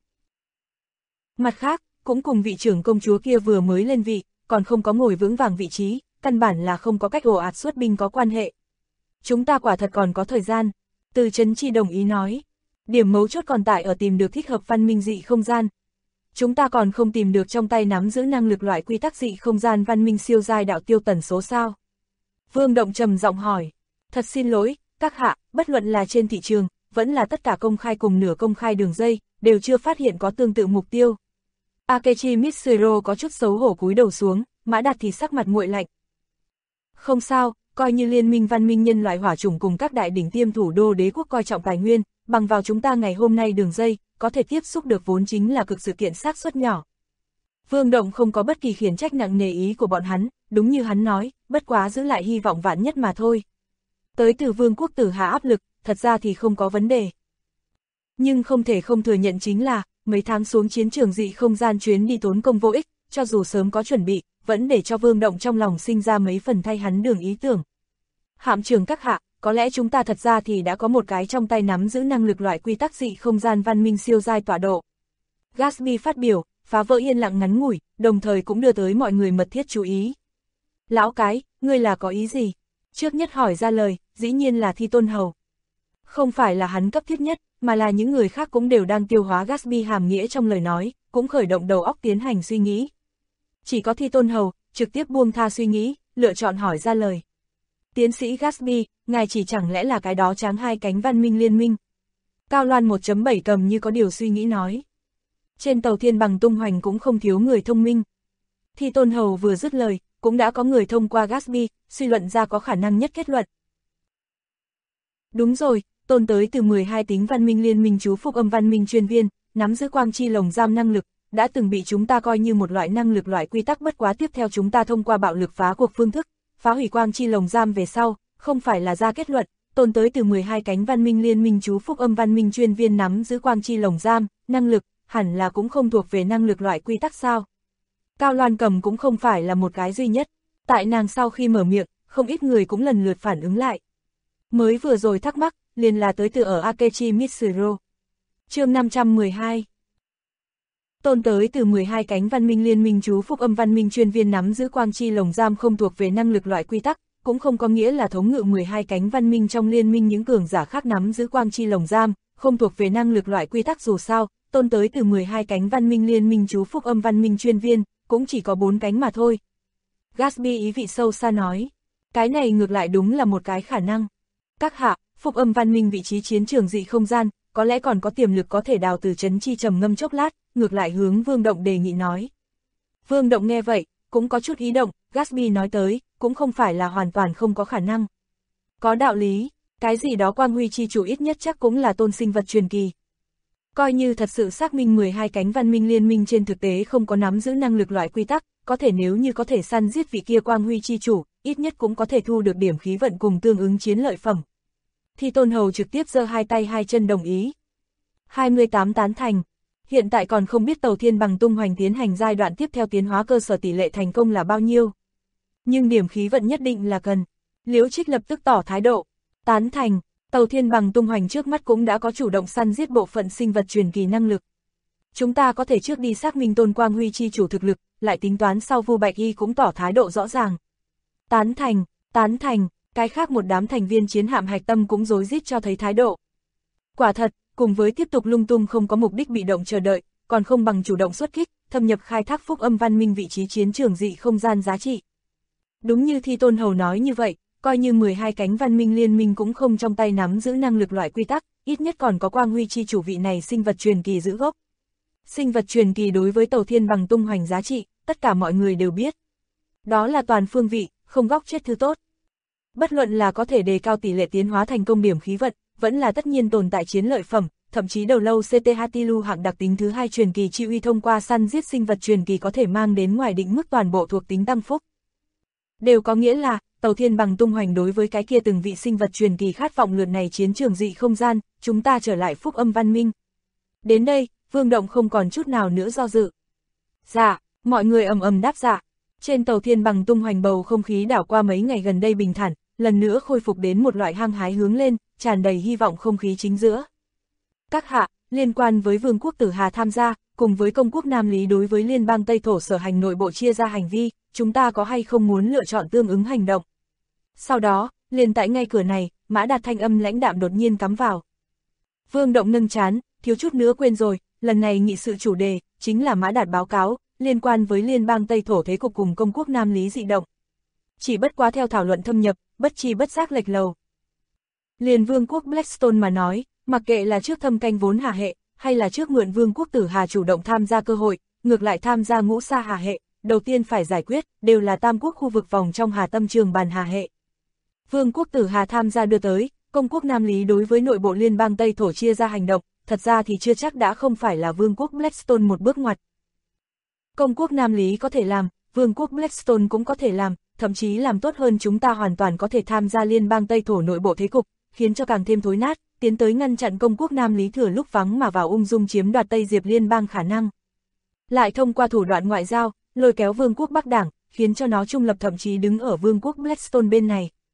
Mặt khác, cũng cùng vị trưởng công chúa kia vừa mới lên vị, còn không có ngồi vững vàng vị trí, căn bản là không có cách ồ ạt xuất binh có quan hệ. Chúng ta quả thật còn có thời gian, Từ Trấn Chi đồng ý nói. Điểm mấu chốt còn tại ở tìm được thích hợp văn minh dị không gian. Chúng ta còn không tìm được trong tay nắm giữ năng lực loại quy tắc dị không gian văn minh siêu giai đạo tiêu tần số sao? Vương Động trầm giọng hỏi. Thật xin lỗi, các hạ, bất luận là trên thị trường, vẫn là tất cả công khai cùng nửa công khai đường dây, đều chưa phát hiện có tương tự mục tiêu. Akechi Mitsuro có chút xấu hổ cúi đầu xuống, Mã Đạt thì sắc mặt nguội lạnh. Không sao, coi như liên minh văn minh nhân loại hỏa chủng cùng các đại đỉnh tiêm thủ đô đế quốc coi trọng tài nguyên, bằng vào chúng ta ngày hôm nay đường dây, có thể tiếp xúc được vốn chính là cực sự kiện xác suất nhỏ. Vương Động không có bất kỳ khiển trách nặng nề ý của bọn hắn, đúng như hắn nói, bất quá giữ lại hy vọng vạn nhất mà thôi. Tới từ Vương quốc Tử Hà áp lực, thật ra thì không có vấn đề. Nhưng không thể không thừa nhận chính là, mấy tháng xuống chiến trường dị không gian chuyến đi tốn công vô ích, cho dù sớm có chuẩn bị, vẫn để cho Vương Động trong lòng sinh ra mấy phần thay hắn đường ý tưởng. Hạm trưởng các hạ, có lẽ chúng ta thật ra thì đã có một cái trong tay nắm giữ năng lực loại quy tắc dị không gian văn minh siêu giai tọa độ. Gatsby phát biểu, phá vỡ yên lặng ngắn ngủi, đồng thời cũng đưa tới mọi người mật thiết chú ý. Lão cái, ngươi là có ý gì? Trước nhất hỏi ra lời, dĩ nhiên là Thi Tôn Hầu. Không phải là hắn cấp thiết nhất, mà là những người khác cũng đều đang tiêu hóa Gatsby hàm nghĩa trong lời nói, cũng khởi động đầu óc tiến hành suy nghĩ. Chỉ có Thi Tôn Hầu, trực tiếp buông tha suy nghĩ, lựa chọn hỏi ra lời. Tiến sĩ Gatsby, ngài chỉ chẳng lẽ là cái đó tráng hai cánh văn minh liên minh? Cao Loan 1.7 cầm như có điều suy nghĩ nói. Trên tàu thiên bằng tung hoành cũng không thiếu người thông minh. Thi Tôn Hầu vừa dứt lời, cũng đã có người thông qua Gatsby, suy luận ra có khả năng nhất kết luận. Đúng rồi, tồn tới từ 12 tính văn minh liên minh chú phúc âm văn minh chuyên viên, nắm giữ quang chi lồng giam năng lực, đã từng bị chúng ta coi như một loại năng lực loại quy tắc bất quá tiếp theo chúng ta thông qua bạo lực phá cuộc phương thức, phá hủy quang chi lồng giam về sau, không phải là ra kết luận, tồn tới từ 12 cánh văn minh liên minh chú phúc âm văn minh chuyên viên nắm giữ quang chi lồng giam, năng lực, hẳn là cũng không thuộc về năng lực loại quy tắc sao. Cao Loan cầm cũng không phải là một cái duy nhất, tại nàng sau khi mở miệng, không ít người cũng lần lượt phản ứng lại. Mới vừa rồi thắc mắc, liền là tới từ ở Akechi Mitsuru. Chương 512. Tồn tới từ 12 cánh văn minh liên minh chú phúc âm văn minh chuyên viên nắm giữ quang chi lồng giam không thuộc về năng lực loại quy tắc, cũng không có nghĩa là thống ngự 12 cánh văn minh trong liên minh những cường giả khác nắm giữ quang chi lồng giam, không thuộc về năng lực loại quy tắc dù sao, tồn tới từ 12 cánh văn minh liên minh chú phúc âm văn minh chuyên viên, cũng chỉ có 4 cánh mà thôi. Gatsby ý vị sâu xa nói, cái này ngược lại đúng là một cái khả năng. Các hạ, phúc âm văn minh vị trí chiến trường dị không gian, có lẽ còn có tiềm lực có thể đào từ trấn chi trầm ngâm chốc lát, ngược lại hướng Vương Động đề nghị nói. Vương Động nghe vậy, cũng có chút ý động, Gatsby nói tới, cũng không phải là hoàn toàn không có khả năng. Có đạo lý, cái gì đó quang huy chi chủ ít nhất chắc cũng là tôn sinh vật truyền kỳ. Coi như thật sự xác minh 12 cánh văn minh liên minh trên thực tế không có nắm giữ năng lực loại quy tắc, có thể nếu như có thể săn giết vị kia quang huy chi chủ, ít nhất cũng có thể thu được điểm khí vận cùng tương ứng chiến lợi phẩm. Thi Tôn Hầu trực tiếp giơ hai tay hai chân đồng ý. 28 tán thành. Hiện tại còn không biết tàu thiên bằng tung hoành tiến hành giai đoạn tiếp theo tiến hóa cơ sở tỷ lệ thành công là bao nhiêu. Nhưng điểm khí vận nhất định là cần. Liễu Trích lập tức tỏ thái độ. Tán thành, tàu thiên bằng tung hoành trước mắt cũng đã có chủ động săn giết bộ phận sinh vật truyền kỳ năng lực. Chúng ta có thể trước đi xác minh Tôn Quang Huy chi chủ thực lực, lại tính toán sau. Vu Bạch Y cũng tỏ thái độ rõ ràng. Tán thành, cái khác một đám thành viên chiến hạm hạch tâm cũng rối rít cho thấy thái độ. Quả thật, cùng với tiếp tục lung tung không có mục đích bị động chờ đợi, còn không bằng chủ động xuất kích, thâm nhập khai thác phúc âm văn minh vị trí chiến trường dị không gian giá trị. Đúng như Thi Tôn Hầu nói như vậy, coi như 12 cánh văn minh liên minh cũng không trong tay nắm giữ năng lực loại quy tắc, ít nhất còn có Quang Huy chi chủ vị này sinh vật truyền kỳ giữ gốc. Sinh vật truyền kỳ đối với tàu thiên bằng tung hoành giá trị, tất cả mọi người đều biết. Đó là toàn phương vị, không góc chết thứ tốt. Bất luận là có thể đề cao tỷ lệ tiến hóa thành công điểm khí vận, vẫn là tất nhiên tồn tại chiến lợi phẩm, thậm chí đầu lâu CTHTLU hạng đặc tính thứ 2 truyền kỳ chi uy thông qua săn giết sinh vật truyền kỳ có thể mang đến ngoài định mức toàn bộ thuộc tính tăng phúc. Đều có nghĩa là, tàu thiên bằng tung hoành đối với cái kia từng vị sinh vật truyền kỳ khát vọng lượt này chiến trường dị không gian, chúng ta trở lại phúc âm văn minh. Đến đây, Vương Động không còn chút nào nữa do dự. Dạ, mọi người ầm ầm đáp dạ. Trên tàu thiên bằng tung hoành bầu không khí đảo qua mấy ngày gần đây bình thản, lần nữa khôi phục đến một loại hăng hái hướng lên, tràn đầy hy vọng không khí chính giữa. Các hạ, liên quan với Vương quốc Tử Hà tham gia, cùng với công quốc Nam Lý đối với liên bang Tây Thổ sở hành nội bộ chia ra hành vi, chúng ta có hay không muốn lựa chọn tương ứng hành động. Sau đó, liền tại ngay cửa này, Mã Đạt thanh âm lãnh đạm đột nhiên cắm vào. Vương Động nâng trán, thiếu chút nữa quên rồi, lần này nghị sự chủ đề, chính là Mã Đạt báo cáo, liên quan với liên bang Tây Thổ thế cục cùng công quốc Nam Lý dị động. Chỉ bất quá theo thảo luận thâm nhập, bất chi bất giác lệch lầu. Liền Vương quốc Blackstone mà nói, mặc kệ là trước thâm canh vốn Hà hệ, hay là trước mượn Vương quốc Tử Hà chủ động tham gia cơ hội, ngược lại tham gia ngũ sa Hà hệ, đầu tiên phải giải quyết, đều là tam quốc khu vực vòng trong Hà Tâm Trường bàn Hà hệ. Vương quốc Tử Hà tham gia đưa tới, công quốc Nam Lý đối với nội bộ liên bang Tây Thổ chia ra hành động, thật ra thì chưa chắc đã không phải là Vương quốc Blackstone một bước ngoặt. Công quốc Nam Lý có thể làm, Vương quốc Blackstone cũng có thể làm, thậm chí làm tốt hơn chúng ta hoàn toàn có thể tham gia liên bang Tây Thổ nội bộ thế cục, khiến cho càng thêm thối nát, tiến tới ngăn chặn công quốc Nam Lý thừa lúc vắng mà vào ung dung chiếm đoạt Tây Diệp liên bang khả năng. Lại thông qua thủ đoạn ngoại giao, lôi kéo Vương quốc Bắc Đảng, khiến cho nó trung lập thậm chí đứng ở Vương quốc Blackstone bên này.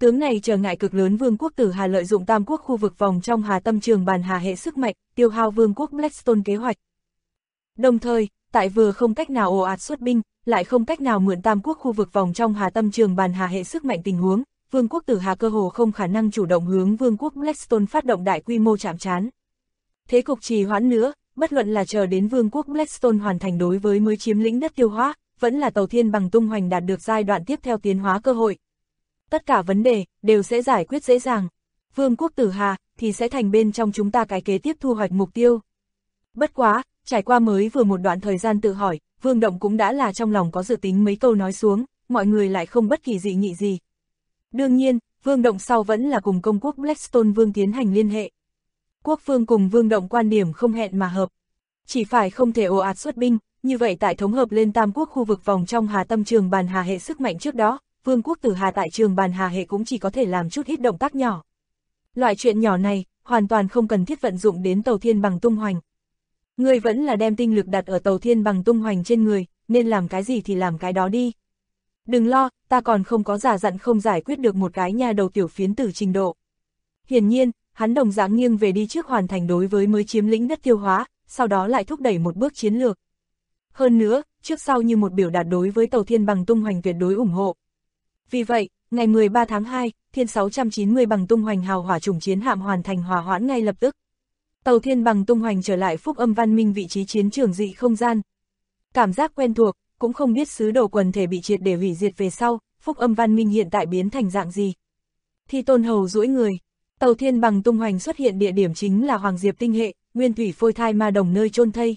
Tướng này trở ngại cực lớn Vương quốc Tử Hà lợi dụng Tam quốc khu vực vòng trong Hà Tâm Trường Bàn Hà hệ sức mạnh, tiêu hao Vương quốc Blackstone kế hoạch. Đồng thời, tại vừa không cách nào ồ ạt xuất binh, lại không cách nào mượn Tam quốc khu vực vòng trong Hà Tâm Trường Bàn Hà hệ sức mạnh tình huống, Vương quốc Tử Hà cơ hồ không khả năng chủ động hướng Vương quốc Blackstone phát động đại quy mô chạm trán. Thế cục trì hoãn nữa, bất luận là chờ đến Vương quốc Blackstone hoàn thành đối với mới chiếm lĩnh đất tiêu hóa, vẫn là Tàu Thiên Bằng tung hoành đạt được giai đoạn tiếp theo tiến hóa cơ hội. Tất cả vấn đề đều sẽ giải quyết dễ dàng. Vương quốc Tử Hà thì sẽ thành bên trong chúng ta cái kế tiếp thu hoạch mục tiêu. Bất quá, trải qua mới vừa một đoạn thời gian tự hỏi, Vương Động cũng đã là trong lòng có dự tính mấy câu nói xuống, mọi người lại không bất kỳ dị nghị gì. Đương nhiên, Vương Động sau vẫn là cùng công quốc Blackstone Vương tiến hành liên hệ. Quốc Vương cùng Vương Động quan điểm không hẹn mà hợp. Chỉ phải không thể ồ ạt xuất binh, như vậy tại thống hợp lên Tam quốc khu vực vòng trong Hà Tâm Trường Bàn Hà hệ sức mạnh trước đó, Vương quốc Tử Hà tại Trường Bàn Hà hệ cũng chỉ có thể làm chút ít động tác nhỏ. Loại chuyện nhỏ này, hoàn toàn không cần thiết vận dụng đến Tàu Thiên Bằng tung hoành. Người vẫn là đem tinh lực đặt ở Tàu Thiên Bằng tung hoành trên người, nên làm cái gì thì làm cái đó đi. Đừng lo, ta còn không có giả dặn không giải quyết được một cái nha đầu tiểu phiến tử trình độ. Hiển nhiên, hắn đồng dạng nghiêng về đi trước hoàn thành đối với mới chiếm lĩnh đất tiêu hóa, sau đó lại thúc đẩy một bước chiến lược. Hơn nữa, trước sau như một biểu đạt đối với Tàu Thiên Bằng tung hoành tuyệt đối ủng hộ. Vì vậy, ngày 13 tháng 2, Thiên 690 bằng tung hoành hào hỏa chủng chiến hạm hoàn thành hòa hoãn ngay lập tức. Tàu Thiên Bằng tung hoành trở lại Phúc Âm Văn Minh vị trí chiến trường dị không gian. Cảm giác quen thuộc, cũng không biết sứ đồ quần thể bị triệt để hủy diệt về sau, Phúc Âm Văn Minh hiện tại biến thành dạng gì. Thi Tôn Hầu duỗi người, Tàu Thiên Bằng tung hoành xuất hiện địa điểm chính là Hoàng Diệp tinh hệ, nguyên thủy phôi thai ma đồng nơi chôn thây.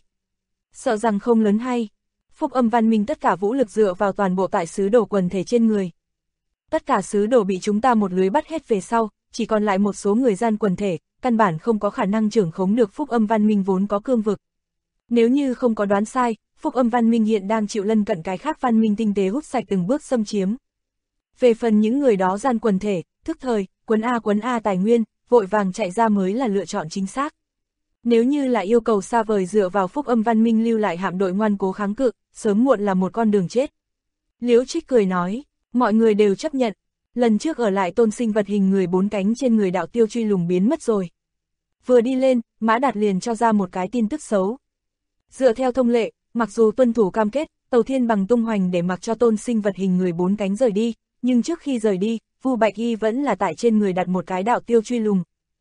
Sợ rằng không lớn hay, Phúc Âm Văn Minh tất cả vũ lực dựa vào toàn bộ tại sứ đồ quần thể trên người. Tất cả sứ đồ bị chúng ta một lưới bắt hết về sau, chỉ còn lại một số người gian quần thể, căn bản không có khả năng trưởng khống được Phúc Âm Văn Minh vốn có cương vực. Nếu như không có đoán sai, Phúc Âm Văn Minh hiện đang chịu lân cận cái khác văn minh tinh tế hút sạch từng bước xâm chiếm. Về phần những người đó gian quần thể, thức thời, quấn A tài nguyên, vội vàng chạy ra mới là lựa chọn chính xác. Nếu như là yêu cầu xa vời dựa vào Phúc Âm Văn Minh lưu lại hạm đội ngoan cố kháng cự, sớm muộn là một con đường chết. Liễu Trích cười nói, mọi người đều chấp nhận, lần trước ở lại tôn sinh vật hình người 4 cánh trên người đạo tiêu truy lùng biến mất rồi. Vừa đi lên, Mã Đạt liền cho ra một cái tin tức xấu. Dựa theo thông lệ, mặc dù tuân thủ cam kết, Tàu Thiên Bằng tung hoành để mặc cho tôn sinh vật hình người 4 cánh rời đi, nhưng trước khi rời đi, Vu Bạch Y vẫn là tại trên người đặt một cái đạo tiêu truy lùng.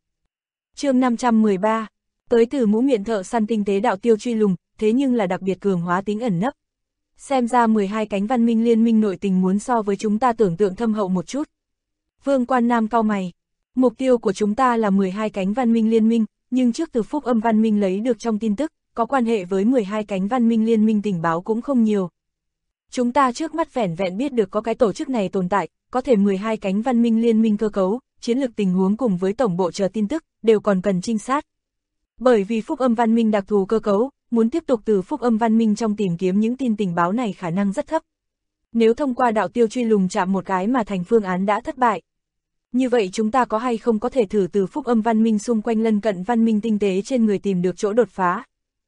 Chương 513, tới từ mũ miệng thợ săn tinh tế đạo tiêu truy lùng, thế nhưng là đặc biệt cường hóa tính ẩn nấp. Xem ra 12 cánh văn minh liên minh nội tình muốn so với chúng ta tưởng tượng thâm hậu một chút. Vương Quan Nam cau mày. Mục tiêu của chúng ta là 12 cánh văn minh liên minh, nhưng trước từ Phúc Âm Văn Minh lấy được trong tin tức, có quan hệ với 12 cánh văn minh liên minh tình báo cũng không nhiều. Chúng ta trước mắt vẻn vẹn biết được có cái tổ chức này tồn tại, có thể 12 cánh văn minh liên minh cơ cấu, chiến lược tình huống cùng với tổng bộ chờ tin tức, đều còn cần trinh sát. Bởi vì Phúc Âm Văn Minh đặc thù cơ cấu, muốn tiếp tục từ Phúc Âm Văn Minh trong tìm kiếm những tin tình báo này khả năng rất thấp. Nếu thông qua đạo tiêu truy lùng chạm một cái mà thành phương án đã thất bại. Như vậy chúng ta có hay không có thể thử từ Phúc Âm Văn Minh xung quanh lân cận văn minh tinh tế trên người tìm được chỗ đột phá?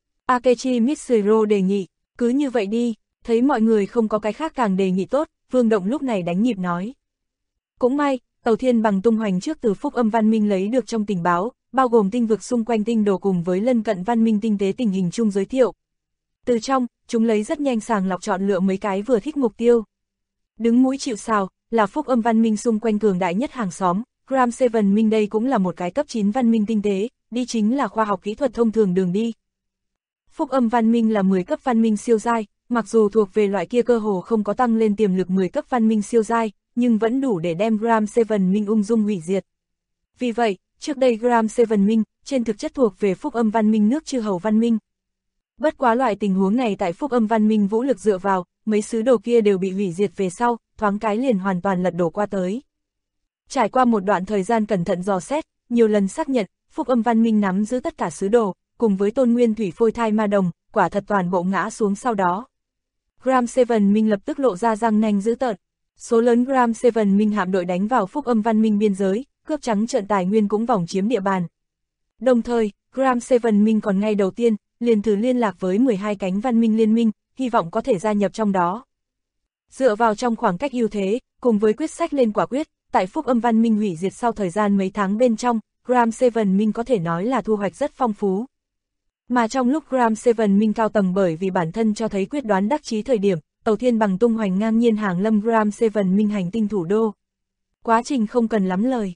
Akechi Mitsuro đề nghị, cứ như vậy đi, thấy mọi người không có cái khác càng đề nghị tốt, Vương Động lúc này đánh nhịp nói. Cũng may, Tàu Thiên Bằng tung hoành trước từ Phúc Âm Văn Minh lấy được trong tình báo, bao gồm tinh vực xung quanh tinh đồ cùng với lân cận văn minh tinh tế tình hình chung giới thiệu. Từ trong, chúng lấy rất nhanh sàng lọc chọn lựa mấy cái vừa thích mục tiêu. Đứng mũi chịu sào, là Phúc Âm Văn Minh xung quanh cường đại nhất hàng xóm, Gram Seven Minh đây cũng là một cái cấp 9 văn minh tinh tế, đi chính là khoa học kỹ thuật thông thường đường đi. Phúc Âm Văn Minh là 10 cấp văn minh siêu giai, mặc dù thuộc về loại kia cơ hồ không có tăng lên tiềm lực 10 cấp văn minh siêu giai, nhưng vẫn đủ để đem Gram Seven Minh ung dung hủy diệt. Vì vậy, trước đây Gram Seven Minh, trên thực chất thuộc về Phúc Âm Văn Minh nước Chư Hầu Văn Minh. Bất quá loại tình huống này tại Phúc Âm Văn Minh vũ lực dựa vào, mấy sứ đồ kia đều bị hủy diệt về sau, thoáng cái liền hoàn toàn lật đổ qua tới. Trải qua một đoạn thời gian cẩn thận dò xét, nhiều lần xác nhận, Phúc Âm Văn Minh nắm giữ tất cả sứ đồ, cùng với tôn nguyên thủy phôi thai ma đồng, quả thật toàn bộ ngã xuống sau đó. Gram Seven Minh lập tức lộ ra răng nanh dữ tợn. Số lớn Gram Seven Minh hạm đội đánh vào Phúc Âm Văn Minh biên giới, cướp trắng trợn tài nguyên cũng vòng chiếm địa bàn. Đồng thời, Gram Seven Minh còn ngay đầu tiên, liền thử liên lạc với 12 cánh văn minh liên minh, hy vọng có thể gia nhập trong đó. Dựa vào trong khoảng cách ưu thế, cùng với quyết sách lên quả quyết, tại Phúc Âm Văn Minh hủy diệt sau thời gian mấy tháng bên trong, Gram Seven Minh có thể nói là thu hoạch rất phong phú. Mà trong lúc Gram Seven Minh cao tầng bởi vì bản thân cho thấy quyết đoán đắc chí thời điểm, Tàu Thiên Bằng tung hoành ngang nhiên hàng lâm Gram Seven Minh hành tinh thủ đô. Quá trình không cần lắm lời.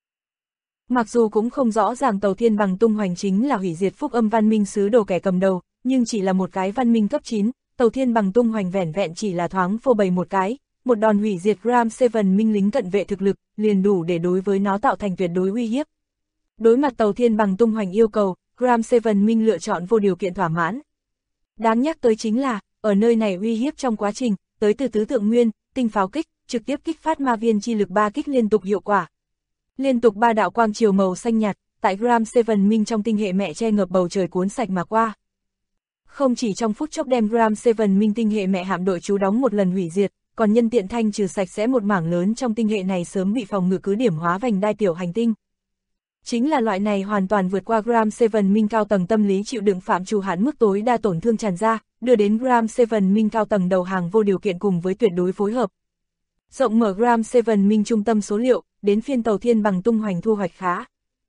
Mặc dù cũng không rõ ràng Tàu Thiên Bằng tung hoành chính là hủy diệt Phúc Âm Văn Minh sứ đồ kẻ cầm đầu, nhưng chỉ là một cái văn minh cấp 9, Tàu Thiên Bằng tung hoành vẻn vẹn chỉ là thoáng phô bày một cái, một đòn hủy diệt Gram Seven Minh lính cận vệ thực lực, liền đủ để đối với nó tạo thành tuyệt đối uy hiếp. Đối mặt Tàu Thiên Bằng tung hoành yêu cầu, Gram Seven Minh lựa chọn vô điều kiện thỏa mãn. Đáng nhắc tới chính là, ở nơi này uy hiếp trong quá trình, tới từ tứ tượng nguyên, tinh pháo kích, trực tiếp kích phát ma viên chi lực 3 kích liên tục hiệu quả. Liên tục 3 đạo quang chiều màu xanh nhạt, tại Gram Seven Minh trong tinh hệ mẹ che ngập bầu trời cuốn sạch mà qua. Không chỉ trong phút chốc đem Gram Seven Minh tinh hệ mẹ hạm đội trú đóng một lần hủy diệt, còn nhân tiện thanh trừ sạch sẽ một mảng lớn trong tinh hệ này sớm bị phòng ngự cứ điểm hóa vành đai tiểu hành tinh. Chính là loại này hoàn toàn vượt qua Gram Seven Minh cao tầng tâm lý chịu đựng phạm trù hạn mức tối đa tổn thương tràn ra, đưa đến Gram Seven Minh cao tầng đầu hàng vô điều kiện cùng với tuyệt đối phối hợp. Rộng mở Gram Seven Minh trung tâm số liệu, đến phiên Tàu Thiên Bằng tung hoành thu hoạch khá.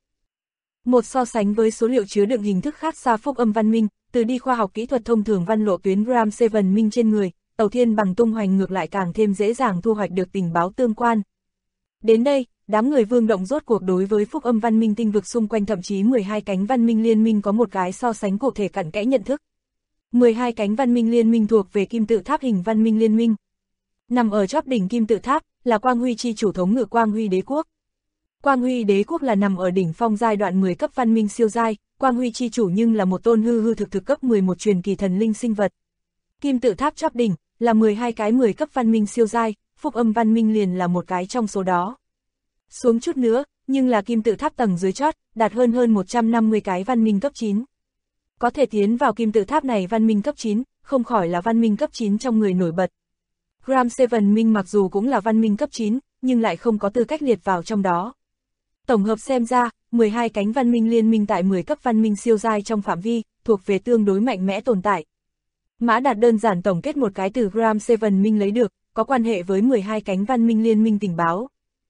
Một so sánh với số liệu chứa đựng hình thức khác xa Phúc Âm Văn Minh, từ đi khoa học kỹ thuật thông thường văn lộ tuyến Gram Seven Minh trên người, Tàu Thiên Bằng tung hoành ngược lại càng thêm dễ dàng thu hoạch được tình báo tương quan. Đến đây, đám người Vương Động rốt cuộc đối với Phúc Âm Văn Minh tinh vực xung quanh thậm chí 12 cánh văn minh liên minh có một cái so sánh cụ thể cặn kẽ nhận thức. 12 cánh văn minh liên minh thuộc về kim tự tháp hình văn minh liên minh. Nằm ở chóp đỉnh kim tự tháp, là Quang Huy chi chủ thống ngự Quang Huy đế quốc. Quang Huy đế quốc là nằm ở đỉnh phong giai đoạn 10 cấp văn minh siêu giai, Quang Huy chi chủ nhưng là một tôn hư hư thực thực cấp 11 truyền kỳ thần linh sinh vật. Kim tự tháp chóp đỉnh, là 12 cái 10 cấp văn minh siêu giai, Phúc Âm Văn Minh liền là một cái trong số đó. Xuống chút nữa, nhưng là kim tự tháp tầng dưới chót, đạt hơn 150 cái văn minh cấp 9. Có thể tiến vào kim tự tháp này văn minh cấp 9, không khỏi là văn minh cấp 9 trong người nổi bật. Gram Seven Minh mặc dù cũng là văn minh cấp 9, nhưng lại không có tư cách liệt vào trong đó. Tổng hợp xem ra, 12 cánh văn minh liên minh tại 10 cấp văn minh siêu giai trong phạm vi, thuộc về tương đối mạnh mẽ tồn tại. Mã Đạt đơn giản tổng kết một cái từ Gram Seven Minh lấy được, có quan hệ với 12 cánh văn minh liên minh tình báo.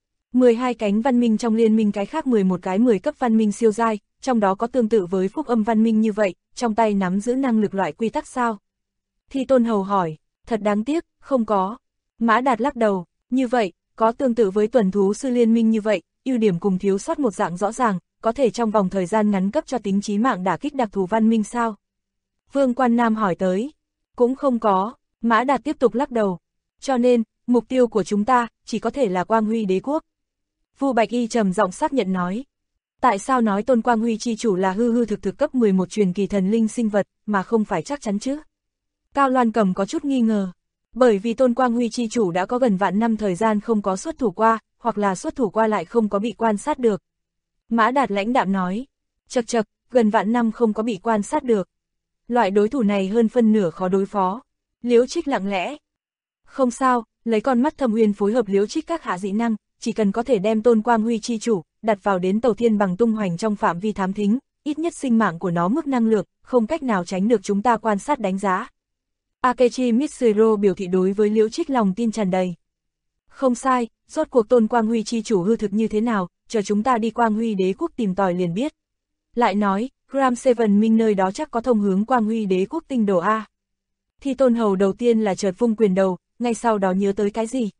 12 cánh văn minh trong liên minh cái khác 11 cái 10 cấp văn minh siêu giai, trong đó có tương tự với Phúc Âm Văn Minh như vậy, trong tay nắm giữ năng lực loại quy tắc sao? Thi Tôn Hầu hỏi, thật đáng tiếc, không có. Mã Đạt lắc đầu, như vậy, có tương tự với tuần thú sư liên minh như vậy, ưu điểm cùng thiếu sót một dạng rõ ràng, có thể trong vòng thời gian ngắn cấp cho tính chí mạng đả kích đặc thù văn minh sao? Vương Quan Nam hỏi tới, cũng không có, Mã Đạt tiếp tục lắc đầu, cho nên, mục tiêu của chúng ta, chỉ có thể là Quang Huy đế quốc. Vu Bạch Y trầm giọng xác nhận nói, tại sao nói tôn Quang Huy chi chủ là hư hư thực thực cấp 11 truyền kỳ thần linh sinh vật, mà không phải chắc chắn chứ? Cao Loan Cầm có chút nghi ngờ, bởi vì tôn Quang Huy chi chủ đã có gần vạn năm thời gian không có xuất thủ qua, hoặc là xuất thủ qua lại không có bị quan sát được. Mã Đạt lãnh đạm nói, chậc chậc, gần vạn năm không có bị quan sát được. Loại đối thủ này hơn phân nửa khó đối phó. Liễu Trích lặng lẽ, không sao, lấy con mắt Thâm Uyên phối hợp Liễu Trích các hạ dị năng, chỉ cần có thể đem tôn Quang Huy chi chủ, đặt vào đến Tàu Thiên Bằng tung hoành trong phạm vi thám thính, ít nhất sinh mạng của nó mức năng lượng, không cách nào tránh được chúng ta quan sát đánh giá. Akechi Mitsuro biểu thị đối với Liễu Trích lòng tin tràn đầy. Không sai, rốt cuộc tôn Quang Huy chi chủ hư thực như thế nào, chờ chúng ta đi Quang Huy đế quốc tìm tòi liền biết. Lại nói, Gram Seven Minh nơi đó chắc có thông hướng Quang Huy đế quốc tinh đồ A. Thi Tôn Hầu đầu tiên là chợt vung quyền đầu, ngay sau đó nhớ tới cái gì?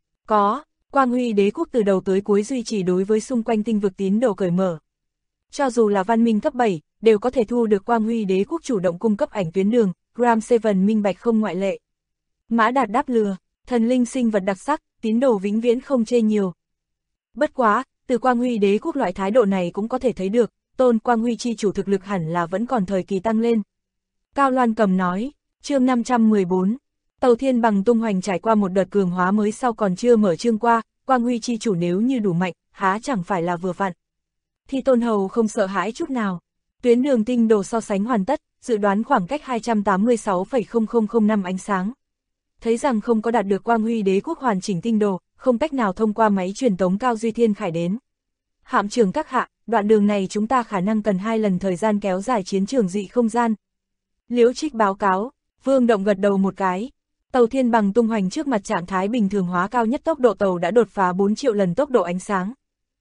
Có, Quang Huy đế quốc từ đầu tới cuối duy trì đối với xung quanh tinh vực tín đồ cởi mở. Cho dù là văn minh cấp 7, đều có thể thu được Quang Huy đế quốc chủ động cung cấp ảnh tuyến đường, Gram Seven minh bạch không ngoại lệ. Mã Đạt đáp lừa, thần linh sinh vật đặc sắc, tín đồ vĩnh viễn không chê nhiều. Bất quá, từ Quang Huy đế quốc loại thái độ này cũng có thể thấy được, tôn Quang Huy chi chủ thực lực hẳn là vẫn còn thời kỳ tăng lên. Cao Loan Cầm nói, chương 514, Tàu Thiên Bằng tung hoành trải qua một đợt cường hóa mới sau còn chưa mở chương qua, Quang Huy chi chủ nếu như đủ mạnh, há chẳng phải là vừa vặn. Thi Tôn Hầu không sợ hãi chút nào. Tuyến đường tinh đồ so sánh hoàn tất, dự đoán khoảng cách 286,0005 ánh sáng. Thấy rằng không có đạt được Quang Huy đế quốc hoàn chỉnh tinh đồ, không cách nào thông qua máy truyền tống Cao Duy Thiên Khải đến. Hạm trưởng các hạ, đoạn đường này chúng ta khả năng cần 2 lần thời gian kéo dài chiến trường dị không gian. Liễu Trích báo cáo, Vương Động gật đầu một cái. Tàu thiên bằng tung hoành trước mặt trạng thái bình thường hóa cao nhất, tốc độ tàu đã đột phá 4 triệu lần tốc độ ánh sáng.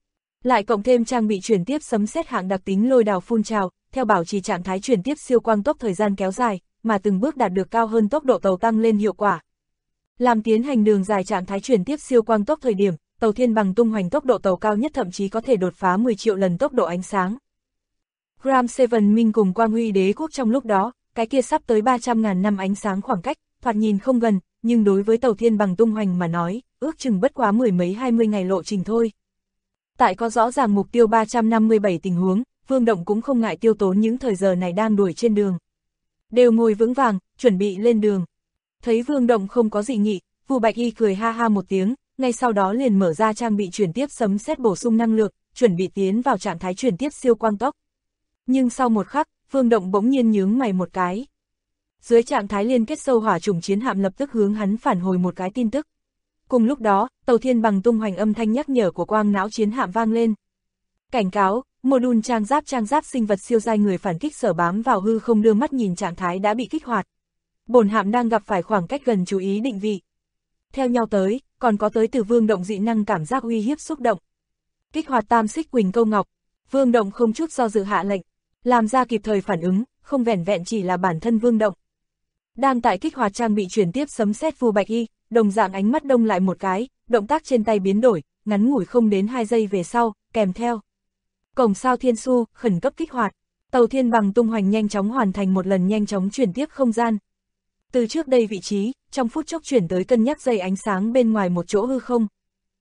Lại cộng thêm trang bị chuyển tiếp sấm sét hạng đặc tính lôi đào phun trào, theo bảo trì trạng thái chuyển tiếp siêu quang tốc thời gian kéo dài, mà từng bước đạt được cao hơn tốc độ tàu tăng lên hiệu quả. Làm tiến hành đường dài trạng thái chuyển tiếp siêu quang tốc thời điểm, tàu thiên bằng tung hoành tốc độ tàu cao nhất thậm chí có thể đột phá 10 triệu lần tốc độ ánh sáng. Gram Seven Minh cùng Quang Huy Đế quốc trong lúc đó, cái kia sắp tới 300.000 năm ánh sáng khoảng cách, thoạt nhìn không gần, nhưng đối với tàu thiên bằng tung hoành mà nói, ước chừng bất quá 10 mấy 20 ngày lộ trình thôi. Tại có rõ ràng mục tiêu 357 tình huống, Vương Động cũng không ngại tiêu tốn những thời giờ này đang đuổi trên đường. Đều ngồi vững vàng, chuẩn bị lên đường. Thấy Vương Động không có dị nghị, Vu Bạch Y cười ha ha một tiếng, ngay sau đó liền mở ra trang bị chuyển tiếp sấm sét bổ sung năng lượng, chuẩn bị tiến vào trạng thái chuyển tiếp siêu quang tốc. Nhưng sau một khắc, Vương Động bỗng nhiên nhướng mày một cái. Dưới trạng thái liên kết sâu hỏa trùng chiến hạm lập tức hướng hắn phản hồi một cái tin tức. Cùng lúc đó, tàu thiên bằng tung hoành âm thanh nhắc nhở của quang não chiến hạm vang lên. Cảnh cáo, module trang giáp sinh vật siêu giai người phản kích sở bám vào hư không đưa mắt nhìn trạng thái đã bị kích hoạt. Bổn hạm đang gặp phải khoảng cách gần, chú ý định vị. Theo nhau tới, còn có tới từ Vương Động dị năng cảm giác uy hiếp xúc động. Kích hoạt tam xích quỳnh câu ngọc, Vương Động không chút do dự hạ lệnh, làm ra kịp thời phản ứng, không vẻn vẹn chỉ là bản thân Vương Động. Đang tại kích hoạt trang bị chuyển tiếp sấm sét Vu Bạch Y, đồng dạng ánh mắt đông lại một cái, động tác trên tay biến đổi, ngắn ngủi không đến 2 giây về sau, kèm theo cổng sao thiên su, khẩn cấp kích hoạt, tàu thiên bằng tung hoành nhanh chóng hoàn thành một lần nhanh chóng chuyển tiếp không gian. Từ trước đây vị trí, trong phút chốc chuyển tới cân nhắc dây ánh sáng bên ngoài một chỗ hư không.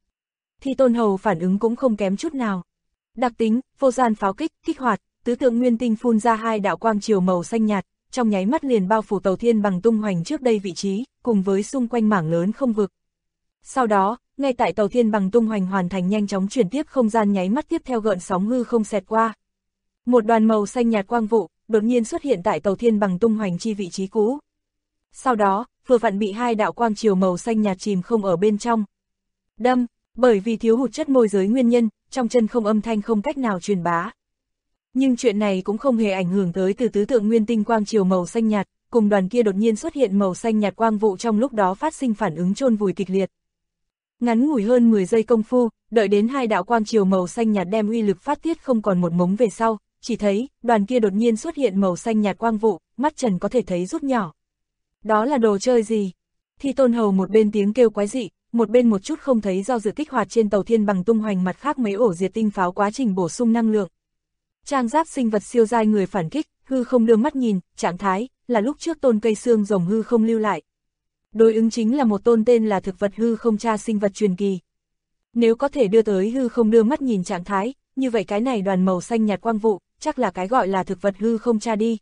Thi Tôn Hầu phản ứng cũng không kém chút nào. Đặc tính, vô gian pháo kích, kích hoạt, tứ tượng nguyên tinh phun ra 2 đạo quang chiều màu xanh nhạt, trong nháy mắt liền bao phủ tàu thiên bằng tung hoành trước đây vị trí, cùng với xung quanh mảng lớn không vực. Sau đó, ngay tại tàu thiên bằng tung hoành hoàn thành nhanh chóng chuyển tiếp không gian nháy mắt tiếp theo gợn sóng hư không xẹt qua. Một đoàn màu xanh nhạt quang vụ, đột nhiên xuất hiện tại tàu thiên bằng tung hoành chi vị trí cũ. Sau đó, vừa vặn bị 2 đạo quang chiều màu xanh nhạt chìm không ở bên trong. Đâm, bởi vì thiếu hụt chất môi giới nguyên nhân, trong chân không âm thanh không cách nào truyền bá. Nhưng chuyện này cũng không hề ảnh hưởng tới từ tứ tượng nguyên tinh quang chiều màu xanh nhạt, cùng đoàn kia đột nhiên xuất hiện màu xanh nhạt quang vụ trong lúc đó phát sinh phản ứng chôn vùi kịch liệt. Ngắn ngủi hơn 10 giây công phu, đợi đến 2 đạo quang chiều màu xanh nhạt đem uy lực phát tiết không còn một mống về sau, chỉ thấy, đoàn kia đột nhiên xuất hiện màu xanh nhạt quang vụ, mắt trần có thể thấy rút nhỏ. Đó là đồ chơi gì? Thi Tôn Hầu một bên tiếng kêu quái dị, một bên một chút không thấy do dự kích hoạt trên tàu thiên bằng tung hoành mặt khác mấy ổ diệt tinh pháo quá trình bổ sung năng lượng. Trang giáp sinh vật siêu giai người phản kích, hư không đưa mắt nhìn, trạng thái, là lúc trước tôn cây xương rồng hư không lưu lại. Đối ứng chính là một tôn tên là thực vật hư không tra sinh vật truyền kỳ. Nếu có thể đưa tới hư không đưa mắt nhìn trạng thái, như vậy cái này đoàn màu xanh nhạt quang vụ, chắc là cái gọi là thực vật hư không tra đi.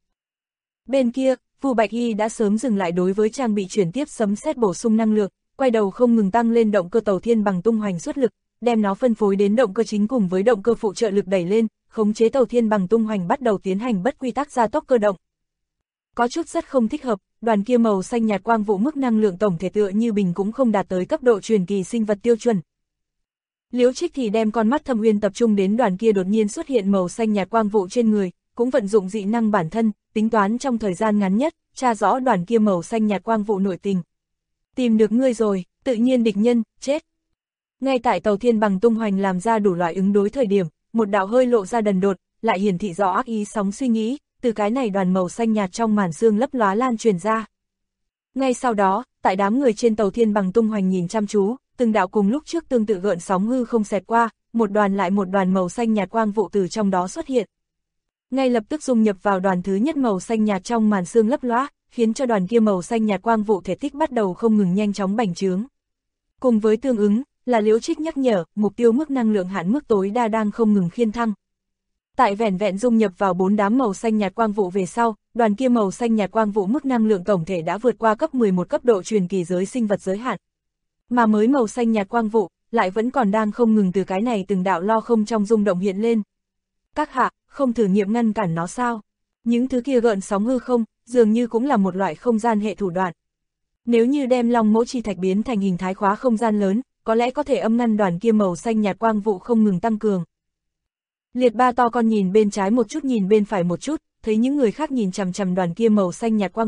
Bên kia, Vu Bạch Y đã sớm dừng lại đối với trang bị chuyển tiếp sấm sét bổ sung năng lượng, quay đầu không ngừng tăng lên động cơ tàu thiên bằng tung hoành suất lực, đem nó phân phối đến động cơ chính cùng với động cơ phụ trợ lực đẩy lên, khống chế tàu thiên bằng tung hoành bắt đầu tiến hành bất quy tắc gia tốc cơ động. Có chút rất không thích hợp, đoàn kia màu xanh nhạt quang vụ mức năng lượng tổng thể tựa như bình cũng không đạt tới cấp độ truyền kỳ sinh vật tiêu chuẩn. Liễu Trích thì đem con mắt thâm uyên tập trung đến đoàn kia đột nhiên xuất hiện màu xanh nhạt quang vụ trên người, cũng vận dụng dị năng bản thân, tính toán trong thời gian ngắn nhất, tra rõ đoàn kia màu xanh nhạt quang vụ nội tình. Tìm được ngươi rồi, tự nhiên địch nhân, chết. Ngay tại tàu thiên bằng tung hoành làm ra đủ loại ứng đối thời điểm, một đạo hơi lộ ra đần đột, lại hiển thị rõ ác ý sóng suy nghĩ, từ cái này đoàn màu xanh nhạt trong màn sương lấp lóa lan truyền ra. Ngay sau đó, tại đám người trên tàu thiên bằng tung hoành nhìn chăm chú, từng đạo cùng lúc trước tương tự gợn sóng hư không xẹt qua, một đoàn lại một đoàn màu xanh nhạt quang vụ từ trong đó xuất hiện. Ngay lập tức dung nhập vào đoàn thứ nhất màu xanh nhạt trong màn sương lấp lóa, khiến cho đoàn kia màu xanh nhạt quang vụ thể tích bắt đầu không ngừng nhanh chóng bành trướng. Cùng với tương ứng, là Liễu Trích nhắc nhở, mục tiêu mức năng lượng hạn mức tối đa đang không ngừng khiên thăng. Tại vẻn vẹn dung nhập vào 4 đám màu xanh nhạt quang vụ về sau, đoàn kia màu xanh nhạt quang vụ mức năng lượng tổng thể đã vượt qua cấp 11 cấp độ truyền kỳ giới sinh vật giới hạn. Mà mới màu xanh nhạt quang vụ, lại vẫn còn đang không ngừng từ cái này từng đạo lo không trong rung động hiện lên. Các hạ, không thử nghiệm ngăn cản nó sao? Những thứ kia gợn sóng hư không, dường như cũng là một loại không gian hệ thủ đoạn. Nếu như đem long mẫu chi thạch biến thành hình thái khóa không gian lớn, có lẽ có thể âm ngăn đoàn kia màu xanh nhạt quang vụ không ngừng tăng cường. Liệt ba to con nhìn bên trái một chút nhìn bên phải một chút, thấy những người khác nhìn chằm chằm đoàn kia màu xanh nhạt quang vụ,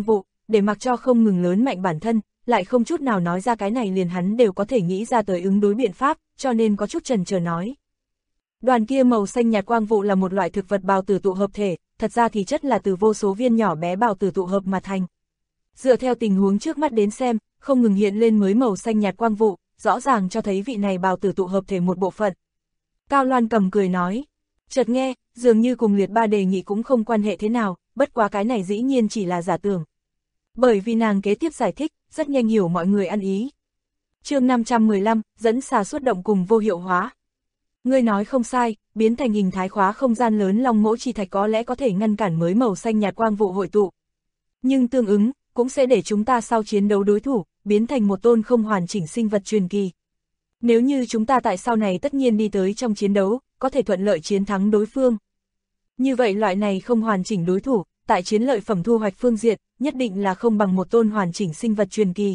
để mặc cho không ngừng lớn mạnh bản thân, lại không chút nào nói ra cái này liền hắn đều có thể nghĩ ra tới ứng đối biện pháp, cho nên có chút chần chờ nói. Đoàn kia màu xanh nhạt quang vụ là một loại thực vật bào tử tụ hợp thể, thật ra thì chất là từ vô số viên nhỏ bé bào tử tụ hợp mà thành. Dựa theo tình huống trước mắt đến xem, không ngừng hiện lên mới màu xanh nhạt quang vụ, rõ ràng cho thấy vị này bào tử tụ hợp thể một bộ phận. Cao Loan Cầm cười nói, chợt nghe, dường như cùng liệt ba đề nghị cũng không quan hệ thế nào, bất quá cái này dĩ nhiên chỉ là giả tưởng. Bởi vì nàng kế tiếp giải thích, rất nhanh hiểu mọi người ăn ý. Chương 515, dẫn xà xuất động cùng vô hiệu hóa. Ngươi nói không sai, biến thành hình thái khóa không gian lớn long mỗ chi thạch có lẽ có thể ngăn cản mới màu xanh nhạt quang vụ hội tụ. Nhưng tương ứng, cũng sẽ để chúng ta sau chiến đấu đối thủ, biến thành một tôn không hoàn chỉnh sinh vật truyền kỳ. Nếu như chúng ta tại sau này tất nhiên đi tới trong chiến đấu, có thể thuận lợi chiến thắng đối phương. Như vậy loại này không hoàn chỉnh đối thủ, tại chiến lợi phẩm thu hoạch phương diện, nhất định là không bằng một tôn hoàn chỉnh sinh vật truyền kỳ.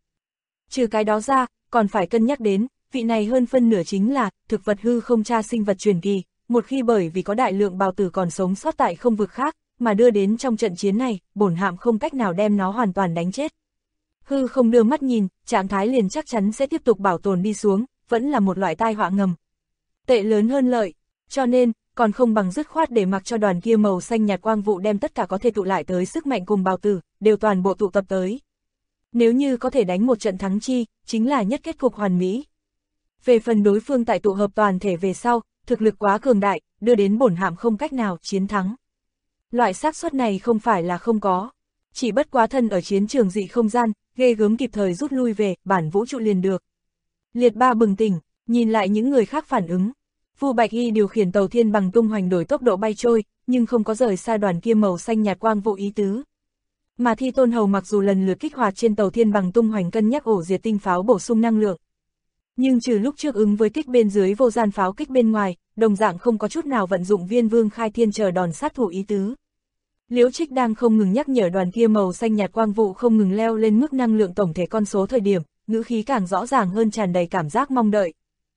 Trừ cái đó ra, còn phải cân nhắc đến, vị này hơn phân nửa chính là thực vật hư không tra sinh vật truyền kỳ, một khi bởi vì có đại lượng bào tử còn sống sót tại không vực khác, mà đưa đến trong trận chiến này, bổn hạm không cách nào đem nó hoàn toàn đánh chết. Hư không đưa mắt nhìn, trạng thái liền chắc chắn sẽ tiếp tục bảo tồn đi xuống, vẫn là một loại tai họa ngầm. Tệ lớn hơn lợi, cho nên, còn không bằng dứt khoát để mặc cho đoàn kia màu xanh nhạt quang vụ đem tất cả có thể tụ lại tới sức mạnh cùng bào tử, đều toàn bộ tụ tập tới. Nếu như có thể đánh một trận thắng chi, chính là nhất kết cục hoàn mỹ. Về phần đối phương tại tụ hợp toàn thể về sau, thực lực quá cường đại, đưa đến bổn hạm không cách nào chiến thắng. Loại xác suất này không phải là không có, chỉ bất quá thân ở chiến trường dị không gian, ghê gớm kịp thời rút lui về, bản vũ trụ liền được. Liệt ba bừng tỉnh, nhìn lại những người khác phản ứng. Vu Bạch Y điều khiển tàu thiên bằng tung hoành đổi tốc độ bay trôi, nhưng không có rời xa đoàn kia màu xanh nhạt quang vụ ý tứ. Mà Thi Tôn Hầu mặc dù lần lượt kích hoạt trên tàu thiên bằng tung hoành cân nhắc ổ diệt tinh pháo bổ sung năng lượng. Nhưng trừ lúc trước ứng với kích bên dưới vô gian pháo kích bên ngoài, đồng dạng không có chút nào vận dụng viên vương khai thiên chờ đòn sát thủ ý tứ. Liễu Trích đang không ngừng nhắc nhở đoàn kia màu xanh nhạt quang vụ không ngừng leo lên mức năng lượng tổng thể con số thời điểm, ngữ khí càng rõ ràng hơn tràn đầy cảm giác mong đợi.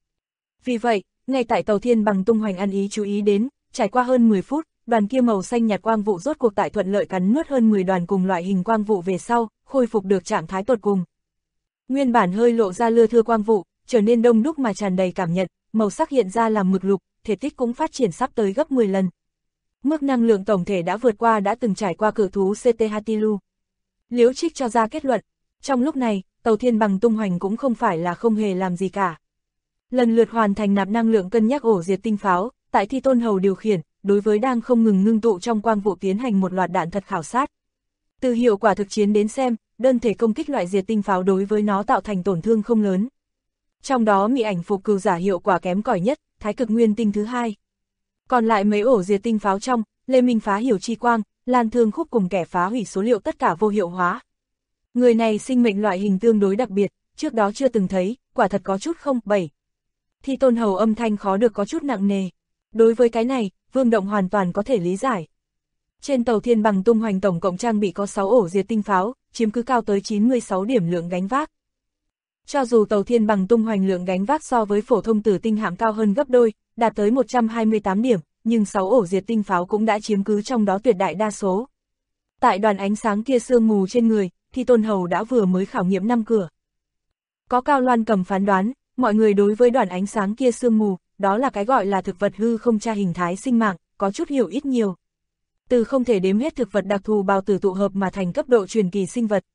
Vì vậy, ngay tại tàu thiên bằng tung hoành ăn ý chú ý đến, trải qua hơn 10 phút, đoàn kia màu xanh nhạt quang vụ rốt cuộc tại thuận lợi cắn nuốt hơn 10 đoàn cùng loại hình quang vụ về sau, khôi phục được trạng thái tột cùng. Nguyên bản hơi lộ ra lưa thưa quang vụ, trở nên đông đúc mà tràn đầy cảm nhận, màu sắc hiện ra làm mực lục, thể tích cũng phát triển sắp tới gấp 10 lần. Mức năng lượng tổng thể đã vượt qua đã từng trải qua cự thú CT Hatilu. Liễu Trích cho ra kết luận, trong lúc này, tàu thiên bằng tung hoành cũng không phải là không hề làm gì cả. Lần lượt hoàn thành nạp năng lượng cân nhắc ổ diệt tinh pháo, tại Thi Tôn Hầu điều khiển, đối với đang không ngừng ngưng tụ trong quang vụ tiến hành một loạt đạn thật khảo sát. Từ hiệu quả thực chiến đến xem, đơn thể công kích loại diệt tinh pháo đối với nó tạo thành tổn thương không lớn. Trong đó mị ảnh phục cừu giả hiệu quả kém cỏi nhất, thái cực nguyên tinh thứ hai. Còn lại mấy ổ diệt tinh pháo trong, Lê Minh phá hiểu chi quang, Lan Thương Khúc cùng kẻ phá hủy số liệu tất cả vô hiệu hóa. Người này sinh mệnh loại hình tương đối đặc biệt, trước đó chưa từng thấy, quả thật có chút không, 7. Thi Tôn Hầu âm thanh khó được có chút nặng nề. Đối với cái này, Vương Động hoàn toàn có thể lý giải. Trên tàu thiên bằng tung hoành tổng cộng trang bị có 6 ổ diệt tinh pháo, chiếm cứ cao tới 96 điểm lượng gánh vác. Cho dù tàu thiên bằng tung hoành lượng gánh vác so với phổ thông tử tinh hạm cao hơn gấp đôi, đạt tới 128 điểm, nhưng 6 ổ diệt tinh pháo cũng đã chiếm cứ trong đó tuyệt đại đa số. Tại đoàn ánh sáng kia sương mù trên người, Thi Tôn Hầu đã vừa mới khảo nghiệm 5 cửa. Có Cao Loan Cầm phán đoán, mọi người đối với đoàn ánh sáng kia sương mù, đó là cái gọi là thực vật hư không tra hình thái sinh mạng, có chút hiểu ít nhiều. Từ không thể đếm hết thực vật đặc thù bào tử tụ hợp mà thành cấp độ truyền kỳ sinh vật.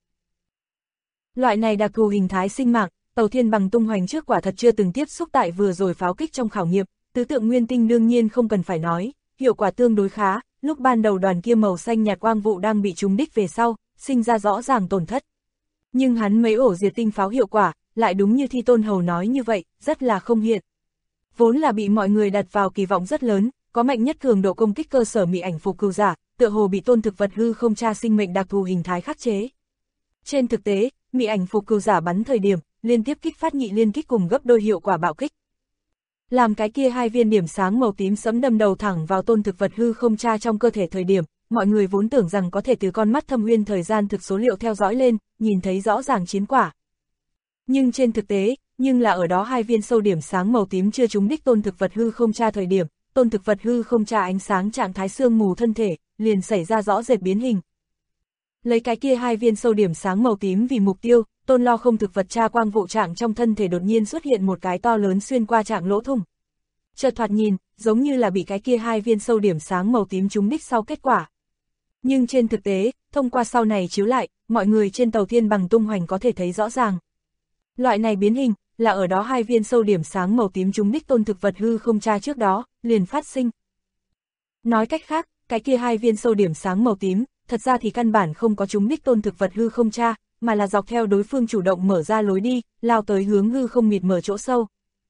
Loại này đặc thù hình thái sinh mạng, tàu thiên bằng tung hoành trước quả thật chưa từng tiếp xúc tại vừa rồi pháo kích trong khảo nghiệm, tứ tượng nguyên tinh đương nhiên không cần phải nói, hiệu quả tương đối khá, lúc ban đầu đoàn kia màu xanh nhạt quang vụ đang bị trúng đích về sau, sinh ra rõ ràng tổn thất. Nhưng hắn mấy ổ diệt tinh pháo hiệu quả, lại đúng như Thi Tôn Hầu nói như vậy, rất là không hiện. Vốn là bị mọi người đặt vào kỳ vọng rất lớn, có mạnh nhất cường độ công kích cơ sở mị ảnh phục cừu giả, tựa hồ bị tôn thực vật hư không tra sinh mệnh đặc thù hình thái khắc chế. Trên thực tế, mị ảnh phục cừu giả bắn thời điểm, liên tiếp kích phát nhị liên kích cùng gấp đôi hiệu quả bạo kích. Làm cái kia 2 viên điểm sáng màu tím sẫm đâm đầu thẳng vào tôn thực vật hư không tra trong cơ thể thời điểm, mọi người vốn tưởng rằng có thể từ con mắt thâm uyên thời gian thực số liệu theo dõi lên, nhìn thấy rõ ràng chiến quả. Nhưng trên thực tế, nhưng là ở đó 2 viên sâu điểm sáng màu tím chưa trúng đích tôn thực vật hư không tra thời điểm, tôn thực vật hư không tra ánh sáng trạng thái sương mù thân thể, liền xảy ra rõ rệt biến hình. Lấy cái kia 2 viên sâu điểm sáng màu tím vì mục tiêu, Tôn Lo không thực vật tra quang vụ trạng trong thân thể đột nhiên xuất hiện một cái to lớn xuyên qua trạng lỗ thủng. Chợt thoạt nhìn, giống như là bị cái kia 2 viên sâu điểm sáng màu tím trúng đích sau kết quả. Nhưng trên thực tế, thông qua sau này chiếu lại, mọi người trên tàu Thiên Bằng tung hoành có thể thấy rõ ràng. Loại này biến hình, là ở đó 2 viên sâu điểm sáng màu tím trúng đích tôn thực vật hư không tra trước đó, liền phát sinh. Nói cách khác, cái kia 2 viên sâu điểm sáng màu tím, thật ra thì căn bản không có trúng đích tôn thực vật hư không tra, mà là dọc theo đối phương chủ động mở ra lối đi, lao tới hướng hư không mịt mở chỗ sâu.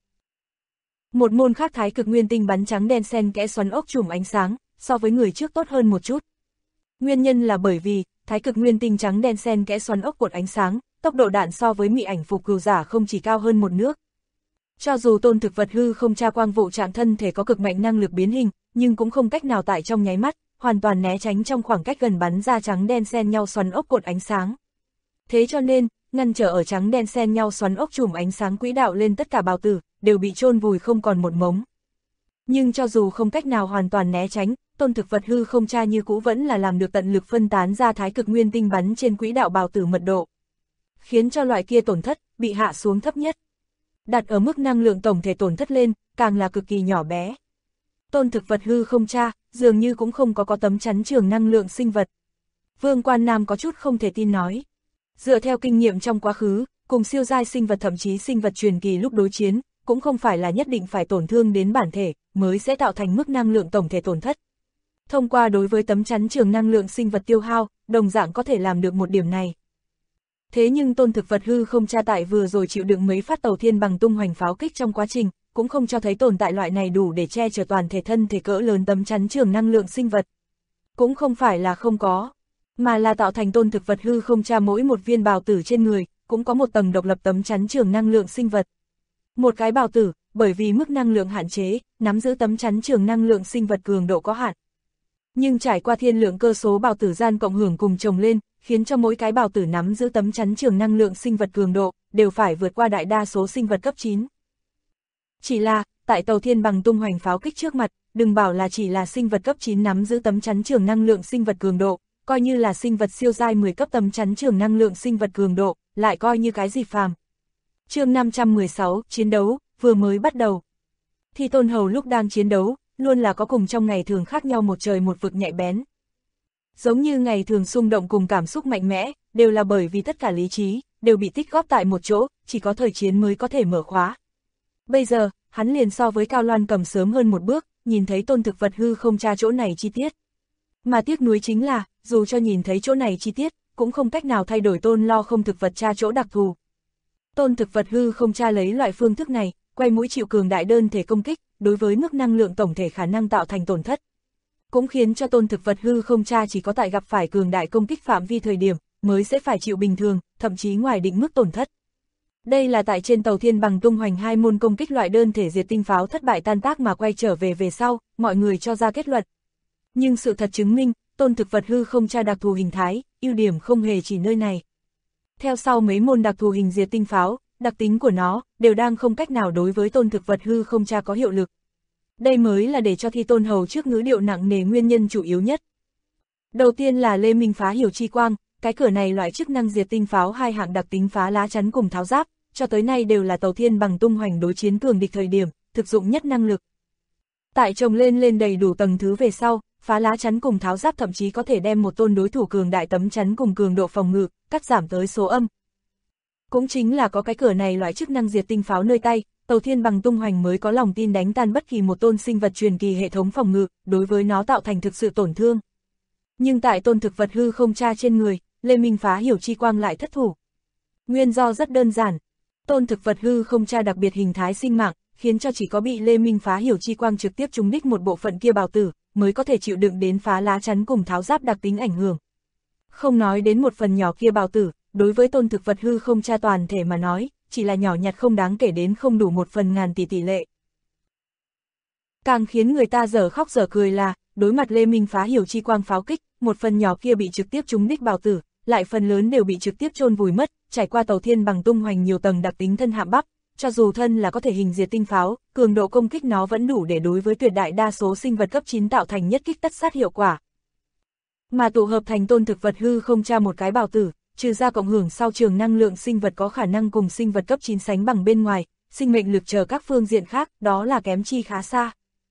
Một môn khác thái cực nguyên tinh bắn trắng đen xen kẽ xoắn ốc chùm ánh sáng, so với người trước tốt hơn một chút. Nguyên nhân là bởi vì, thái cực nguyên tinh trắng đen xen kẽ xoắn ốc cột ánh sáng, tốc độ đạn so với mị ảnh phục cừu giả không chỉ cao hơn một nước. Cho dù tôn thực vật hư không tra quang vụ trạng thân thể có cực mạnh năng lực biến hình, nhưng cũng không cách nào tại trong nháy mắt, hoàn toàn né tránh trong khoảng cách gần bắn ra trắng đen xen nhau xoắn ốc cột ánh sáng. Thế cho nên, ngăn trở ở trắng đen xen nhau xoắn ốc chùm ánh sáng quỹ đạo lên tất cả bào tử, đều bị chôn vùi không còn một mống. Nhưng cho dù không cách nào hoàn toàn né tránh, tôn thực vật hư không tra như cũ vẫn là làm được tận lực phân tán ra thái cực nguyên tinh bắn trên quỹ đạo bào tử mật độ, khiến cho loại kia tổn thất bị hạ xuống thấp nhất. Đặt ở mức năng lượng tổng thể tổn thất lên, càng là cực kỳ nhỏ bé. Tôn thực vật hư không tra, dường như cũng không có tấm chắn trường năng lượng sinh vật. Vương Quan Nam có chút không thể tin nói. Dựa theo kinh nghiệm trong quá khứ, cùng siêu giai sinh vật thậm chí sinh vật truyền kỳ lúc đối chiến, cũng không phải là nhất định phải tổn thương đến bản thể, mới sẽ tạo thành mức năng lượng tổng thể tổn thất. Thông qua đối với tấm chắn trường năng lượng sinh vật tiêu hao, đồng dạng có thể làm được một điểm này. Thế nhưng tôn thực vật hư không tra tại vừa rồi chịu đựng mấy phát tàu Thiên Bằng tung hoành pháo kích trong quá trình, cũng không cho thấy tồn tại loại này đủ để che chở toàn thể thân thể cỡ lớn tấm chắn trường năng lượng sinh vật. Cũng không phải là không có, mà là tạo thành tôn thực vật hư không tra mỗi một viên bào tử trên người, cũng có một tầng độc lập tấm chắn trường năng lượng sinh vật. Một cái bào tử, bởi vì mức năng lượng hạn chế, nắm giữ tấm chắn trường năng lượng sinh vật cường độ có hạn. Nhưng trải qua thiên lượng cơ số bào tử gian cộng hưởng cùng chồng lên, khiến cho mỗi cái bào tử nắm giữ tấm chắn trường năng lượng sinh vật cường độ, đều phải vượt qua đại đa số sinh vật cấp 9. Chỉ là, tại tàu Thiên Bằng tung hoành pháo kích trước mặt, đừng bảo là chỉ là sinh vật cấp 9 nắm giữ tấm chắn trường năng lượng sinh vật cường độ, coi như là sinh vật siêu giai 10 cấp tấm chắn trường năng lượng sinh vật cường độ, lại coi như cái gì phàm. Chương 516, chiến đấu, vừa mới bắt đầu. Thì Tôn Hầu lúc đang chiến đấu, luôn là có cùng trong ngày thường khác nhau một trời một vực nhạy bén. Giống như ngày thường xung động cùng cảm xúc mạnh mẽ, đều là bởi vì tất cả lý trí, đều bị tích góp tại một chỗ, chỉ có thời chiến mới có thể mở khóa. Bây giờ, hắn liền so với Cao Loan Cầm sớm hơn một bước, nhìn thấy tôn thực vật hư không tra chỗ này chi tiết. Mà tiếc nuối chính là, dù cho nhìn thấy chỗ này chi tiết, cũng không cách nào thay đổi Tôn Lo không thực vật tra chỗ đặc thù. Tôn thực vật hư không tra lấy loại phương thức này, quay mũi chịu cường đại đơn thể công kích, đối với mức năng lượng tổng thể khả năng tạo thành tổn thất. Cũng khiến cho tôn thực vật hư không tra chỉ có tại gặp phải cường đại công kích phạm vi thời điểm, mới sẽ phải chịu bình thường, thậm chí ngoài định mức tổn thất. Đây là tại trên tàu Thiên Bằng tung hoành 2 môn công kích loại đơn thể diệt tinh pháo thất bại tan tác mà quay trở về sau, mọi người cho ra kết luận. Nhưng sự thật chứng minh, tôn thực vật hư không tra đặc thù hình thái, ưu điểm không hề chỉ nơi này. Theo sau mấy môn đặc thù hình diệt tinh pháo, đặc tính của nó, đều đang không cách nào đối với tôn thực vật hư không tra có hiệu lực. Đây mới là để cho Thi Tôn Hầu trước ngữ điệu nặng nề nguyên nhân chủ yếu nhất. Đầu tiên là Lê Minh phá hiểu chi quang, cái cửa này loại chức năng diệt tinh pháo 2 hạng đặc tính phá lá chắn cùng tháo giáp, cho tới nay đều là tàu Thiên Bằng tung hoành đối chiến cường địch thời điểm, thực dụng nhất năng lực. Tại chồng lên đầy đủ tầng thứ về sau, phá lá chắn cùng tháo giáp thậm chí có thể đem một tôn đối thủ cường đại tấm chắn cùng cường độ phòng ngự, cắt giảm tới số âm. Cũng chính là có cái cửa này loại chức năng diệt tinh pháo nơi tay, tàu Thiên Bằng tung hoành mới có lòng tin đánh tan bất kỳ một tôn sinh vật truyền kỳ hệ thống phòng ngự, đối với nó tạo thành thực sự tổn thương. Nhưng tại tôn thực vật hư không tra trên người, Lê Minh phá hiểu chi quang lại thất thủ. Nguyên do rất đơn giản, tôn thực vật hư không tra đặc biệt hình thái sinh mạng, khiến cho chỉ có bị Lê Minh phá hiểu chi quang trực tiếp trúng đích một bộ phận kia bào tử, mới có thể chịu đựng đến phá lá chắn cùng tháo giáp đặc tính ảnh hưởng. Không nói đến một phần nhỏ kia bào tử, đối với tôn thực vật hư không tra toàn thể mà nói, chỉ là nhỏ nhặt không đáng kể đến không đủ 1/1000 tỷ lệ. Càng khiến người ta dở khóc dở cười là, đối mặt Lê Minh phá hiểu chi quang pháo kích, một phần nhỏ kia bị trực tiếp trúng đích bào tử, lại phần lớn đều bị trực tiếp chôn vùi mất, trải qua tàu Thiên Bằng tung hoành nhiều tầng đặc tính thân hạm bắp, cho dù thân là có thể hình diệt tinh pháo, cường độ công kích nó vẫn đủ để đối với tuyệt đại đa số sinh vật cấp 9 tạo thành nhất kích tất sát hiệu quả. Mà tụ hợp thành tôn thực vật hư không tra một cái bào tử, trừ ra cộng hưởng sau trường năng lượng sinh vật có khả năng cùng sinh vật cấp 9 sánh bằng bên ngoài, sinh mệnh lực chờ các phương diện khác, đó là kém chi khá xa.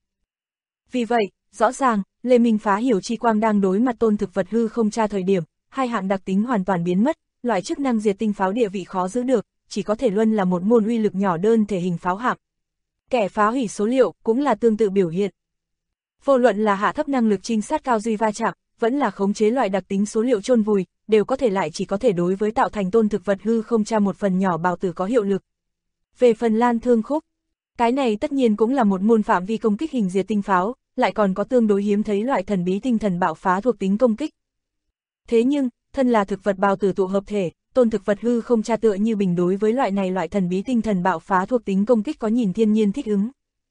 Vì vậy, rõ ràng, Lê Minh phá hiểu chi quang đang đối mặt tôn thực vật hư không tra thời điểm, hai hạng đặc tính hoàn toàn biến mất, loại chức năng diệt tinh pháo địa vị khó giữ được, chỉ có thể luân là một môn uy lực nhỏ đơn thể hình pháo hạm. Kẻ phá hủy số liệu cũng là tương tự biểu hiện. Vô luận là hạ thấp năng lực trinh sát cao duy va chạm, vẫn là khống chế loại đặc tính số liệu chôn vùi, đều có thể lại chỉ có thể đối với tạo thành tôn thực vật hư không tra một phần nhỏ bào tử có hiệu lực. Về phần lan thương khúc, cái này tất nhiên cũng là một môn phạm vi công kích hình diệt tinh pháo, lại còn có tương đối hiếm thấy loại thần bí tinh thần bạo phá thuộc tính công kích. Thế nhưng, thân là thực vật bào tử tụ hợp thể, tôn thực vật hư không tra tựa như bình đối với loại này loại thần bí tinh thần bạo phá thuộc tính công kích có nhìn thiên nhiên thích ứng.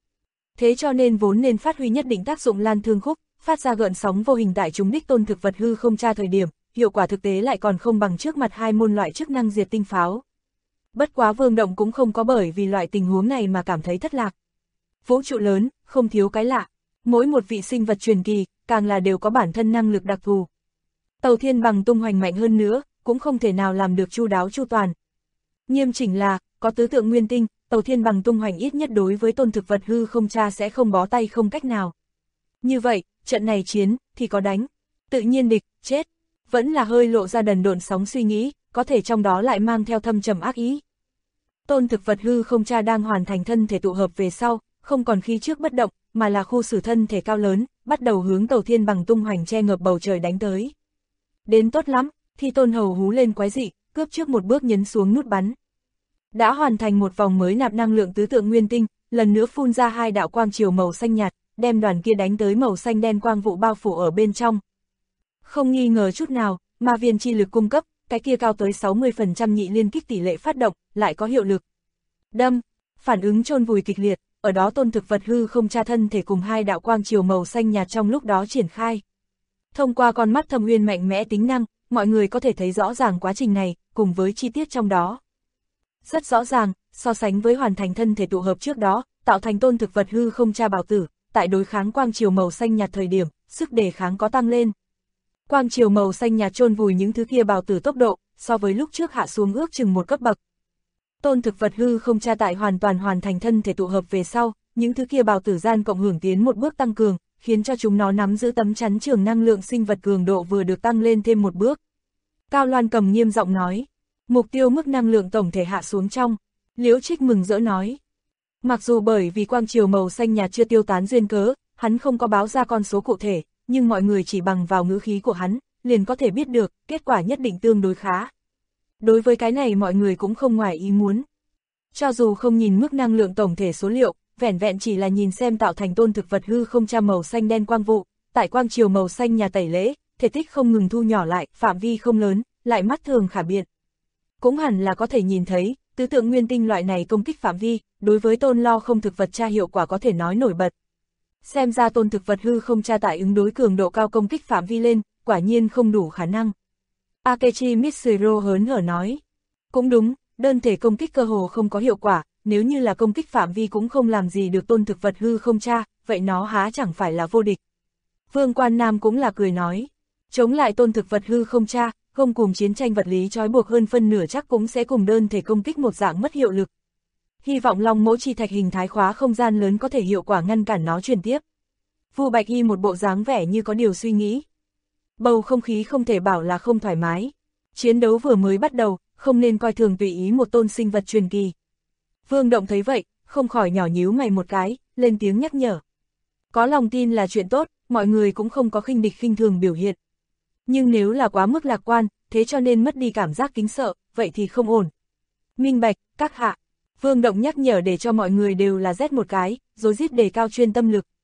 Thế cho nên vốn nên phát huy nhất định tác dụng lan thương khúc, phát ra gợn sóng vô hình tại chúng đích tôn thực vật hư không tra thời điểm, hiệu quả thực tế lại còn không bằng trước mặt hai môn loại chức năng diệt tinh pháo. Bất quá Vương Động cũng không có bởi vì loại tình huống này mà cảm thấy thất lạc. Vũ trụ lớn, không thiếu cái lạ. Mỗi một vị sinh vật truyền kỳ, càng là đều có bản thân năng lực đặc thù. Tàu Thiên Bằng tung hoành mạnh hơn nữa, cũng không thể nào làm được chu đáo chu toàn. Nghiêm chỉnh là, có tứ tượng nguyên tinh, Tàu Thiên Bằng tung hoành ít nhất đối với tôn thực vật hư không tra sẽ không bó tay không cách nào. Như vậy, trận này chiến, thì có đánh. Tự nhiên địch, chết. Vẫn là hơi lộ ra đần độn sóng suy nghĩ, có thể trong đó lại mang theo thâm trầm ác ý. Tôn thực vật hư không tra đang hoàn thành thân thể tụ hợp về sau, không còn khi trước bất động, mà là khu xử thân thể cao lớn, bắt đầu hướng Tàu Thiên Bằng tung hoành che ngập bầu trời đánh tới. Đến tốt lắm, Thi Tôn Hầu hú lên quái dị, cướp trước một bước nhấn xuống nút bắn. Đã hoàn thành một vòng mới nạp năng lượng tứ tượng nguyên tinh, lần nữa phun ra hai đạo quang chiều màu xanh nhạt, đem đoàn kia đánh tới màu xanh đen quang vụ bao phủ ở bên trong. Không nghi ngờ chút nào, ma viên chi lực cung cấp, cái kia cao tới 60% nhị liên kích tỷ lệ phát động, lại có hiệu lực. Đâm, phản ứng chôn vùi kịch liệt, ở đó tôn thực vật hư không tra thân thể cùng hai đạo quang chiều màu xanh nhạt trong lúc đó triển khai. Thông qua con mắt thâm uyên mạnh mẽ tính năng, mọi người có thể thấy rõ ràng quá trình này, cùng với chi tiết trong đó. Rất rõ ràng, so sánh với hoàn thành thân thể tụ hợp trước đó, tạo thành tôn thực vật hư không tra bào tử, tại đối kháng quang chiều màu xanh nhạt thời điểm, sức đề kháng có tăng lên. Quang chiều màu xanh nhạt chôn vùi những thứ kia bào tử tốc độ, so với lúc trước hạ xuống ước chừng một cấp bậc. Tôn thực vật hư không tra tại hoàn toàn hoàn thành thân thể tụ hợp về sau, những thứ kia bào tử gian cộng hưởng tiến một bước tăng cường, khiến cho chúng nó nắm giữ tấm chắn trường năng lượng sinh vật cường độ vừa được tăng lên thêm một bước. Cao Loan Cầm nghiêm giọng nói, mục tiêu mức năng lượng tổng thể hạ xuống trong. Liễu Trích mừng rỡ nói, mặc dù bởi vì quang chiều màu xanh nhạt chưa tiêu tán duyên cớ, hắn không có báo ra con số cụ thể, nhưng mọi người chỉ bằng vào ngữ khí của hắn, liền có thể biết được, kết quả nhất định tương đối khá. Đối với cái này mọi người cũng không ngoài ý muốn. Cho dù không nhìn mức năng lượng tổng thể số liệu, vẻn vẹn chỉ là nhìn xem tạo thành tôn thực vật hư không tra màu xanh đen quang vụ, tại quang chiều màu xanh nhà tẩy lễ, thể tích không ngừng thu nhỏ lại, phạm vi không lớn, lại mắt thường khả biện. Cũng hẳn là có thể nhìn thấy, tứ tượng nguyên tinh loại này công kích phạm vi, đối với tôn lo không thực vật tra hiệu quả có thể nói nổi bật. Xem ra tôn thực vật hư không tra tại ứng đối cường độ cao công kích phạm vi lên, quả nhiên không đủ khả năng. Akechi Mitsuro hớn hở nói, cũng đúng, đơn thể công kích cơ hồ không có hiệu quả, nếu như là công kích phạm vi cũng không làm gì được tôn thực vật hư không tra, vậy nó há chẳng phải là vô địch. Vương Quan Nam cũng là cười nói, chống lại tôn thực vật hư không tra, không cùng chiến tranh vật lý trói buộc hơn phân nửa chắc cũng sẽ cùng đơn thể công kích một dạng mất hiệu lực. Hy vọng Long Mẫu Chi Thạch hình thái khóa không gian lớn có thể hiệu quả ngăn cản nó truyền tiếp. Vu Bạch Y một bộ dáng vẻ như có điều suy nghĩ. Bầu không khí không thể bảo là không thoải mái. Chiến đấu vừa mới bắt đầu, không nên coi thường tùy ý một tôn sinh vật truyền kỳ. Vương Động thấy vậy, không khỏi nhỏ nhíu mày một cái, lên tiếng nhắc nhở. Có lòng tin là chuyện tốt, mọi người cũng không có khinh địch khinh thường biểu hiện. Nhưng nếu là quá mức lạc quan, thế cho nên mất đi cảm giác kính sợ, vậy thì không ổn. Minh bạch, các hạ. Vương Động nhắc nhở để cho mọi người đều là rét một cái, rồi rít đề cao chuyên tâm lực.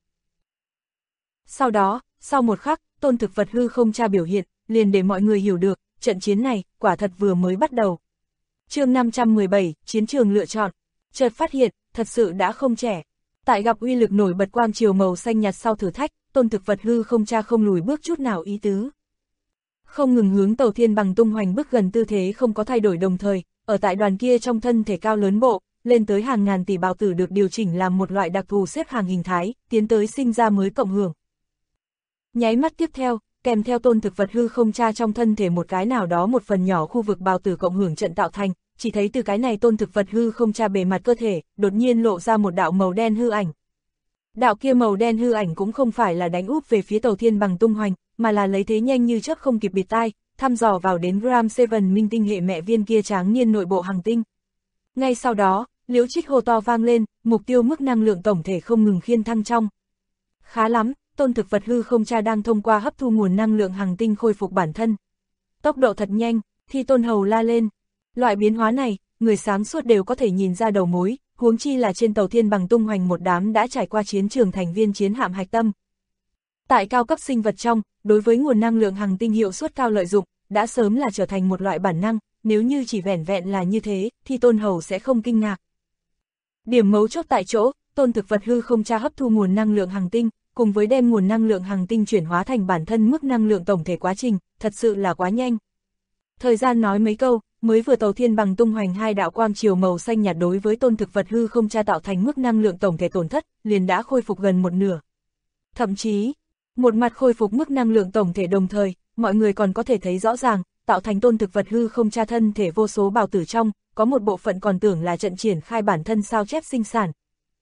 Sau đó, sau một khắc, tôn thực vật hư không tra biểu hiện, liền để mọi người hiểu được, trận chiến này, quả thật vừa mới bắt đầu. Chương 517, chiến trường lựa chọn. Chợt phát hiện, thật sự đã không trẻ. Tại gặp uy lực nổi bật quang chiều màu xanh nhạt sau thử thách, tôn thực vật hư không tra không lùi bước chút nào ý tứ. Không ngừng hướng Tàu Thiên Bằng tung hoành bước gần tư thế không có thay đổi đồng thời, ở tại đoàn kia trong thân thể cao lớn bộ, lên tới hàng ngàn tỷ bào tử được điều chỉnh làm một loại đặc thù xếp hàng hình thái, tiến tới sinh ra mới cộng hưởng. Nháy mắt tiếp theo, kèm theo tôn thực vật hư không tra trong thân thể một cái nào đó một phần nhỏ khu vực bào tử cộng hưởng trận tạo thành, chỉ thấy từ cái này tôn thực vật hư không tra bề mặt cơ thể, đột nhiên lộ ra một đạo màu đen hư ảnh. Đạo kia màu đen hư ảnh cũng không phải là đánh úp về phía Tàu Thiên Bằng tung hoành, mà là lấy thế nhanh như chớp không kịp bịt tai, thăm dò vào đến Gram Seven minh tinh hệ mẹ viên kia tráng niên nội bộ hành tinh. Ngay sau đó, Liễu Trích hô to vang lên, mục tiêu mức năng lượng tổng thể không ngừng khiên thăng trong. Khá lắm, tôn thực vật hư không tra đang thông qua hấp thu nguồn năng lượng hành tinh khôi phục bản thân. Tốc độ thật nhanh, Thi Tôn Hầu la lên. Loại biến hóa này, người sáng suốt đều có thể nhìn ra đầu mối, huống chi là trên Tàu Thiên Bằng tung hoành một đám đã trải qua chiến trường thành viên chiến hạm hạch tâm. Tại cao cấp sinh vật trong, đối với nguồn năng lượng hành tinh hiệu suất cao lợi dụng, đã sớm là trở thành một loại bản năng, nếu như chỉ vẻn vẹn là như thế, thì Tôn Hầu sẽ không kinh ngạc. Điểm mấu chốt tại chỗ, tôn thực vật hư không tra hấp thu nguồn năng lượng hành tinh, cùng với đem nguồn năng lượng hành tinh chuyển hóa thành bản thân mức năng lượng tổng thể quá trình, thật sự là quá nhanh. Thời gian nói mấy câu, mới vừa Tàu Thiên Bằng tung hoành hai đạo quang chiều màu xanh nhạt đối với tôn thực vật hư không tra tạo thành mức năng lượng tổng thể tổn thất, liền đã khôi phục gần một nửa. Thậm chí, một mặt khôi phục mức năng lượng tổng thể đồng thời, mọi người còn có thể thấy rõ ràng, tạo thành tôn thực vật hư không tra thân thể vô số bào tử trong, có một bộ phận còn tưởng là trận triển khai bản thân sao chép sinh sản.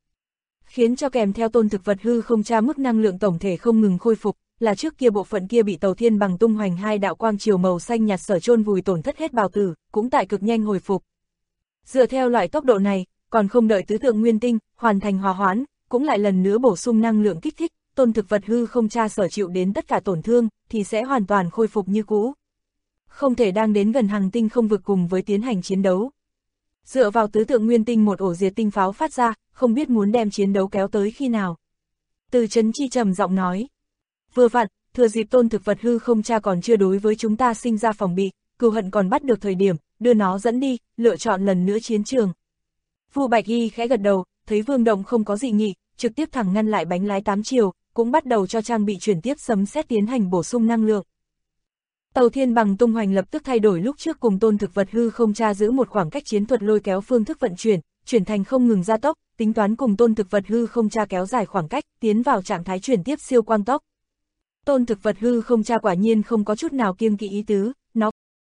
Khiến cho kèm theo tôn thực vật hư không tra mức năng lượng tổng thể không ngừng khôi phục, là trước kia bộ phận kia bị Tàu Thiên Bằng tung hoành hai đạo quang chiều màu xanh nhạt sở chôn vùi tổn thất hết bào tử, cũng tại cực nhanh hồi phục. Dựa theo loại tốc độ này, còn không đợi tứ tượng nguyên tinh hoàn thành hòa hoãn, cũng lại lần nữa bổ sung năng lượng kích thích, tôn thực vật hư không tra sở chịu đến tất cả tổn thương, thì sẽ hoàn toàn khôi phục như cũ. Không thể đang đến gần hành tinh không vực cùng với tiến hành chiến đấu. Dựa vào tứ tượng nguyên tinh một ổ diệt tinh pháo phát ra, không biết muốn đem chiến đấu kéo tới khi nào. Từ Trấn Chi trầm giọng nói. Vừa vặn, thừa dịp tôn thực vật hư không tra còn chưa đối với chúng ta sinh ra phòng bị, cừu hận còn bắt được thời điểm, đưa nó dẫn đi, lựa chọn lần nữa chiến trường. Vu Bạch Y khẽ gật đầu, thấy Vương Động không có dị nghị, trực tiếp thẳng ngăn lại bánh lái 8 chiều, cũng bắt đầu cho trang bị chuyển tiếp sấm sét tiến hành bổ sung năng lượng. Tàu Thiên Bằng tung hoành lập tức thay đổi lúc trước cùng tôn thực vật hư không tra giữ một khoảng cách chiến thuật lôi kéo phương thức vận chuyển thành không ngừng gia tốc, tính toán cùng tôn thực vật hư không tra kéo dài khoảng cách, tiến vào trạng thái chuyển tiếp siêu quang tốc. Tôn thực vật hư không tra quả nhiên không có chút nào kiêng kỵ ý tứ, nó.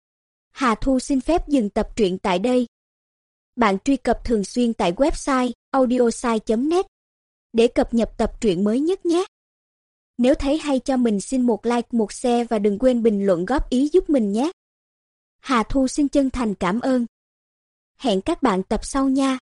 Hà Thu xin phép dừng tập truyện tại đây. Bạn truy cập thường xuyên tại website audiosai.net để cập nhật tập truyện mới nhất nhé. Nếu thấy hay cho mình xin một like, một share và đừng quên bình luận góp ý giúp mình nhé. Hà Thu xin chân thành cảm ơn. Hẹn các bạn tập sau nha.